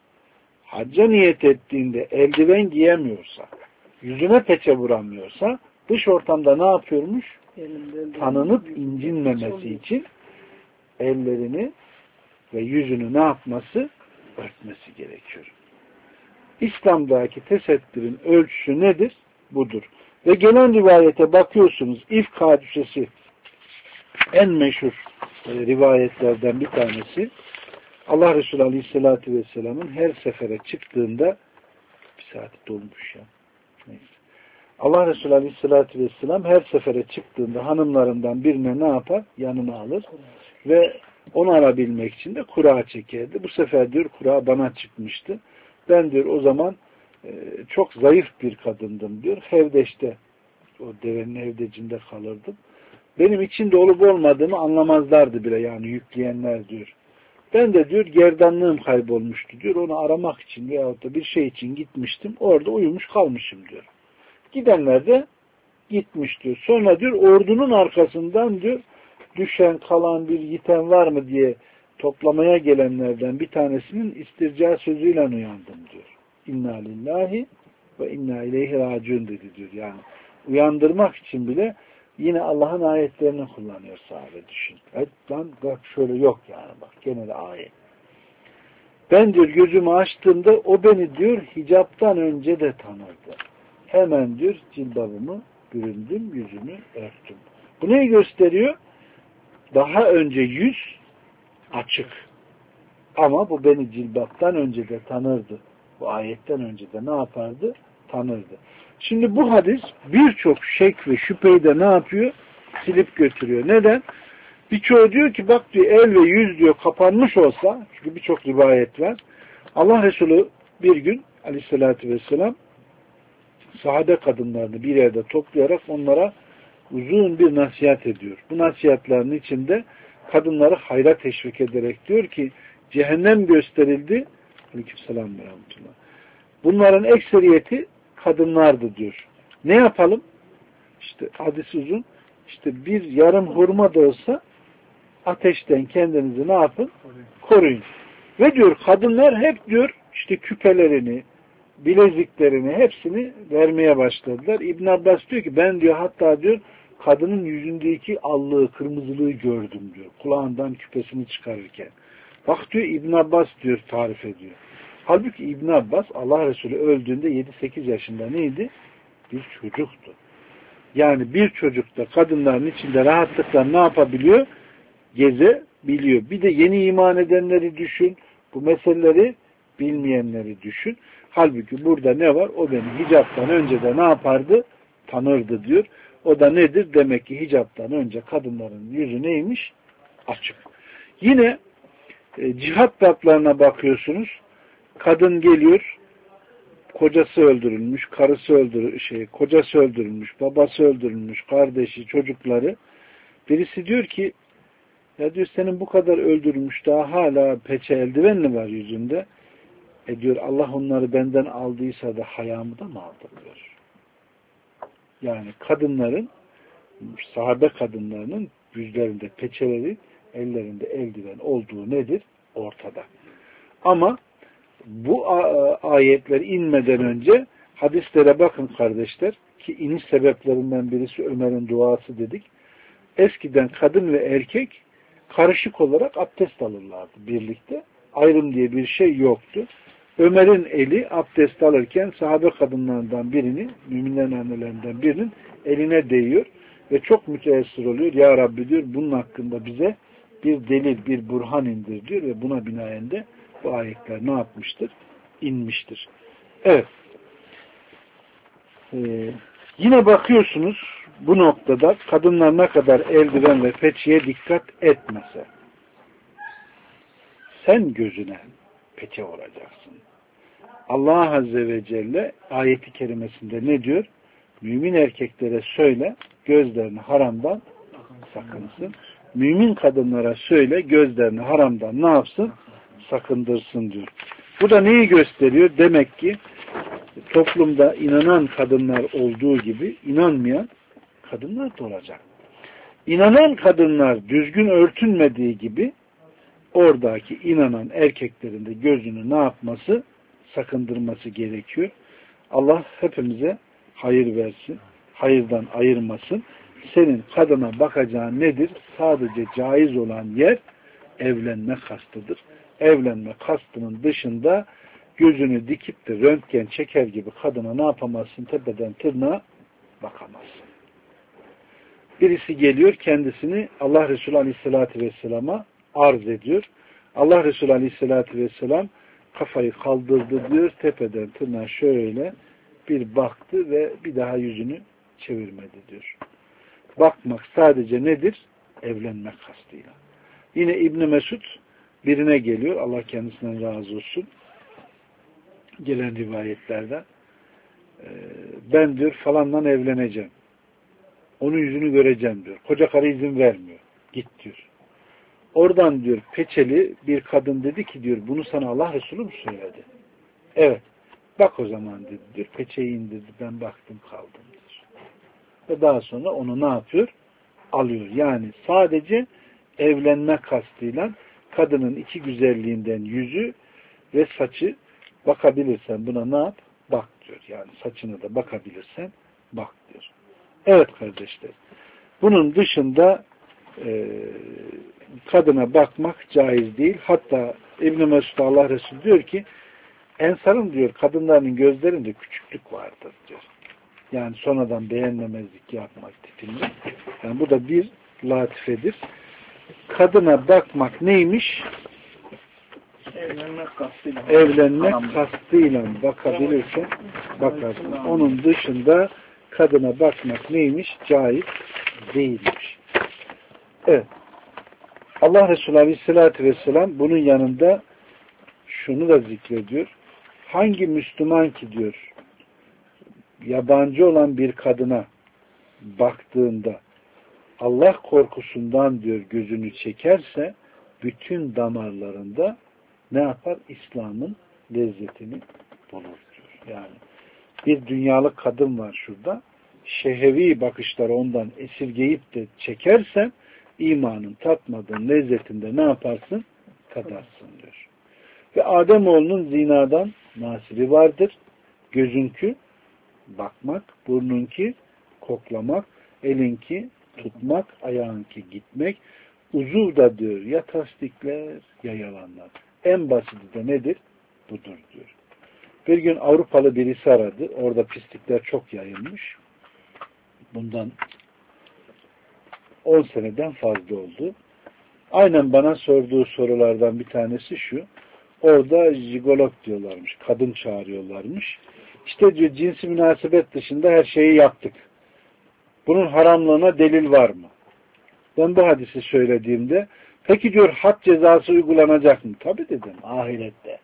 hacca niyet ettiğinde eldiven giyemiyorsa, yüzüne peçe vuramıyorsa dış ortamda ne yapıyormuş? Tanınıp incinmemesi için ellerini ve yüzünü ne yapması? Örtmesi gerekiyor. İslam'daki tesettürün ölçüsü nedir? Budur. Ve gelen rivayete bakıyorsunuz, İfk hadisesi en meşhur rivayetlerden bir tanesi. Allah Resulü Aleyhisselatü Vesselam'ın her sefere çıktığında bir saati dolmuş ya. Neyse. Allah Resulü Aleyhisselatü Vesselam her sefere çıktığında hanımlarından birine ne yapar? Yanına alır ve onu alabilmek için de kura çekerdi. Bu sefer diyor kura bana çıkmıştı. Ben diyor o zaman çok zayıf bir kadındım diyor. Hevdeşte, o devenin hevdecinde kalırdım. Benim içinde olup olmadığımı anlamazlardı bile, yani yükleyenler diyor. Ben de diyor gerdanlığım kaybolmuştu diyor. Onu aramak için veyahut da bir şey için gitmiştim. Orada uyumuş kalmışım diyor. Gidenler de gitmiş diyor. Sonra diyor ordunun arkasından diyor düşen kalan bir yiten var mı diye toplamaya gelenlerden bir tanesinin istirca sözüyle uyandım diyor. İnna lillahi ve inna ileyhi raciun dedi diyor. Yani uyandırmak için bile yine Allah'ın ayetlerini kullanıyor sahabe, düşün. Evet lan bak şöyle yok yani bak gene de ayet. Ben diyor gözümü açtığımda o beni diyor hicaptan önce de tanırdı. Hemen diyor cilbabımı büründüm, yüzümü örttüm. Bu neyi gösteriyor? Daha önce yüz açık. Ama bu beni cilbaptan önce de tanırdı. Bu ayetten önce de ne yapardı? Tanırdı. Şimdi bu hadis birçok şek ve şüpheyi de ne yapıyor? Silip götürüyor. Neden? Birçoğu diyor ki bak diyor el ve yüz diyor kapanmış olsa, çünkü birçok rivayet var. Allah Resulü bir gün aleyhissalatü vesselam sahabe kadınlarını bir yerde toplayarak onlara uzun bir nasihat ediyor. Bu nasihatlerin içinde kadınları hayra teşvik ederek diyor ki cehennem gösterildi. Aleykümselam ve rahmetullah. Bunların ekseriyeti kadınlardı diyor. Ne yapalım? İşte hadis uzun. İşte bir yarım hurma da olsa ateşten kendinizi ne yapın? Koruyun. Ve diyor kadınlar hep diyor işte küpelerini, bileziklerini hepsini vermeye başladılar. İbn Abbas diyor ki ben diyor hatta diyor kadının yüzündeki allığı, kırmızılığı gördüm diyor. Kulağından küpesini çıkarırken. Bak diyor İbn Abbas diyor tarif ediyor. Halbuki İbn Abbas Allah Resulü öldüğünde 7-8 yaşında neydi? Bir çocuktu. Yani bir çocuk da kadınların içinde rahatlıkla ne yapabiliyor? Gezebiliyor. Bir de yeni iman edenleri düşün. Bu meseleleri bilmeyenleri düşün. Halbuki burada ne var? O beni hicaptan önce de ne yapardı? Tanırdı diyor. O da nedir? Demek ki hicaptan önce kadınların yüzü neymiş? Açık. Yine cihat bablarına bakıyorsunuz. Kadın geliyor, kocası öldürülmüş, kocası öldürülmüş, babası öldürülmüş, kardeşi, çocukları. Birisi diyor ki, ya diyor senin bu kadar öldürülmüş, daha hala peçe eldivenli var yüzünde. Diyor Allah onları benden aldıysa da hayamı da mı aldı diyor. Yani kadınların, sahabe kadınlarının yüzlerinde peçeleri, ellerinde eldiven olduğu nedir? Ortada. Ama bu ayetler inmeden önce hadislere bakın kardeşler, ki iniş sebeplerinden birisi Ömer'in duası dedik. Eskiden kadın ve erkek karışık olarak abdest alırlardı birlikte. Ayrım diye bir şey yoktu. Ömer'in eli abdest alırken sahabe kadınlarından birinin, müminlerin annelerinden birinin eline değiyor ve çok müteessir oluyor. Ya Rabbi diyor, bunun hakkında bize bir delil, bir burhan indir diyor ve buna binaen de bu ayetler ne yapmıştır? İnmiştir. Evet. Yine bakıyorsunuz bu noktada kadınlar ne kadar eldiven ve peçeye dikkat etmese, sen gözüne peçe olacaksın. Allah Azze ve Celle ayeti kerimesinde ne diyor? Mümin erkeklere söyle, gözlerini haramdan sakınsın. Mümin kadınlara söyle, gözlerini haramdan ne yapsın? Sakındırsın diyor. Bu da neyi gösteriyor? Demek ki toplumda inanan kadınlar olduğu gibi inanmayan kadınlar da olacak. İnanan kadınlar düzgün örtünmediği gibi oradaki inanan erkeklerin de gözünü ne yapması? Sakındırması gerekiyor. Allah hepimize hayır versin. Hayırdan ayırmasın. Senin kadına bakacağın nedir? Sadece caiz olan yer evlenme kastıdır. Evlenme kastının dışında gözünü dikip de röntgen çeker gibi kadına ne yapamazsın? Tepeden tırnağa bakamazsın. Birisi geliyor, kendisini Allah Resulü Aleyhisselatü Vesselam'a arz ediyor. Allah Resulü Aleyhisselatü Vesselam kafayı kaldırdı diyor, tepeden tırnağa şöyle bir baktı ve bir daha yüzünü çevirmedi diyor. Bakmak sadece nedir? Evlenmek kastıyla. Yine İbn Mesud birine geliyor, Allah kendisinden razı olsun, gelen rivayetlerden, ben diyor falanla evleneceğim. Onun yüzünü göreceğim diyor. Koca karı izin vermiyor. Git diyor. Oradan diyor peçeli bir kadın dedi ki diyor, bunu sana Allah Resulü mü söyledi? Evet. Bak o zaman dedi diyor. Peçeyi indirdi. Ben baktım kaldım diyor. Ve daha sonra onu ne yapıyor? Alıyor. Yani sadece evlenme kastıyla kadının iki güzelliğinden yüzü ve saçı bakabilirsen buna ne yap? Bak diyor. Yani saçına da bakabilirsen bak diyor. Evet kardeşler. Bunun dışında kadına bakmak caiz değil. Hatta İbn-i Mesud Allah Resulü diyor ki Ensar'ın diyor kadınlarının gözlerinde küçüklük vardır diyor. Yani sonradan beğenmemezlik yapmak tipinde. Yani bu da bir latifedir. Kadına bakmak neymiş? Evlenmek kastıyla bakabilirsen bakarsın. Onun dışında kadına bakmak neymiş? Caiz değilmiş. Evet. Allah Resulü Aleyhisselatü Vesselam bunun yanında şunu da zikrediyor. Hangi Müslüman ki diyor yabancı olan bir kadına baktığında Allah korkusundan diyor gözünü çekerse bütün damarlarında ne yapar? İslam'ın lezzetini bulur diyor. Yani bir dünyalık kadın var şurada. Şehevi bakışları ondan esirgeyip de çekersen imanın tatmadığın lezzetinde ne yaparsın? Tadarsın diyor. Ve Ademoğlunun zinadan nasibi vardır. Gözünkü bakmak, burnunki koklamak, elinki tutmak, ayağınki gitmek. Uzuv da diyor ya tasdikler ya yalanlar. En basiti de nedir? Budur diyor. Bir gün Avrupalı birisi aradı. Orada pislikler çok yayılmış. Bundan 10 seneden fazla oldu. Aynen bana sorduğu sorulardan bir tanesi şu. orada jigolog diyorlarmış. Kadın çağırıyorlarmış. İşte diyor cinsi münasebet dışında her şeyi yaptık. Bunun haramlığına delil var mı? Ben bu hadisi söylediğimde peki diyor had cezası uygulanacak mı? Tabii dedim ahirette.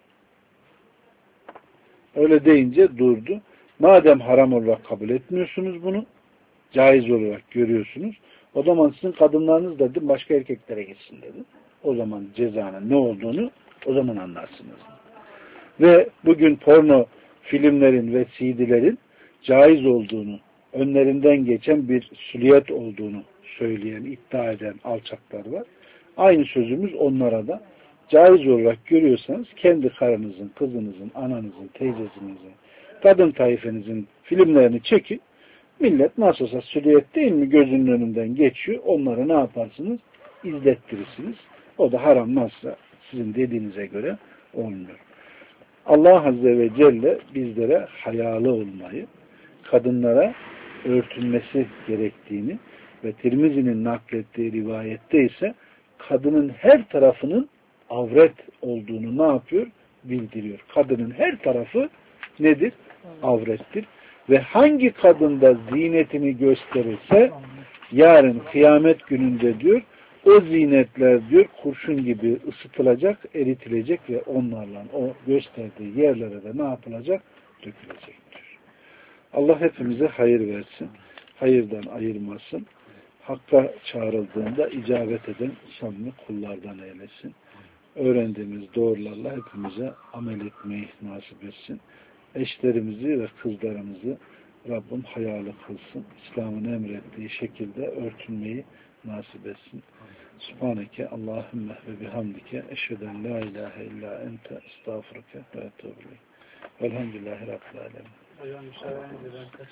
Öyle deyince durdu. Madem haram olarak kabul etmiyorsunuz bunu, caiz olarak görüyorsunuz, o zaman sizin kadınlarınız dedim başka erkeklere gitsin dedim. O zaman cezanın ne olduğunu o zaman anlarsınız. Ve bugün porno filmlerin ve CD'lerin caiz olduğunu, önlerinden geçen bir süliyet olduğunu söyleyen, iddia eden alçaklar var. Aynı sözümüz onlara da caiz olarak görüyorsanız kendi karınızın, kızınızın, ananızın, teyzesinizin, kadın tayfenizin filmlerini çekin. Millet nasıl olsa süliyet değil mi gözünün önünden geçiyor. Onları ne yaparsınız? İzlettirirsiniz. O da haram nasılsa sizin dediğinize göre olmuyor. Allah Azze ve Celle bizlere hayalı olmayı, kadınlara örtünmesi gerektiğini ve Tirmizi'nin naklettiği rivayette ise kadının her tarafının avret olduğunu ne yapıyor? Bildiriyor. Kadının her tarafı nedir? Avrettir. Ve hangi kadında zinetini gösterirse yarın kıyamet gününde diyor o zinetler diyor kurşun gibi ısıtılacak, eritilecek ve onlarla o gösterdiği yerlere de ne yapılacak? Dökülecektir. Allah hepimize hayır versin. Hayırdan ayırmasın. Hakka çağrıldığında icabet eden samimi kullardan eylesin. Öğrendiğimiz doğrularla hepimize amel etmeyi nasip etsin. Eşlerimizi ve kızlarımızı Rabbim hayalı kılsın. İslam'ın emrettiği şekilde örtünmeyi nasip etsin. Subhaneke Allahümme ve bihamdike eşheden la ilahe illa ente estağfurke ve etûbü ileyk. Velhamdülillahi Rabbil alemin.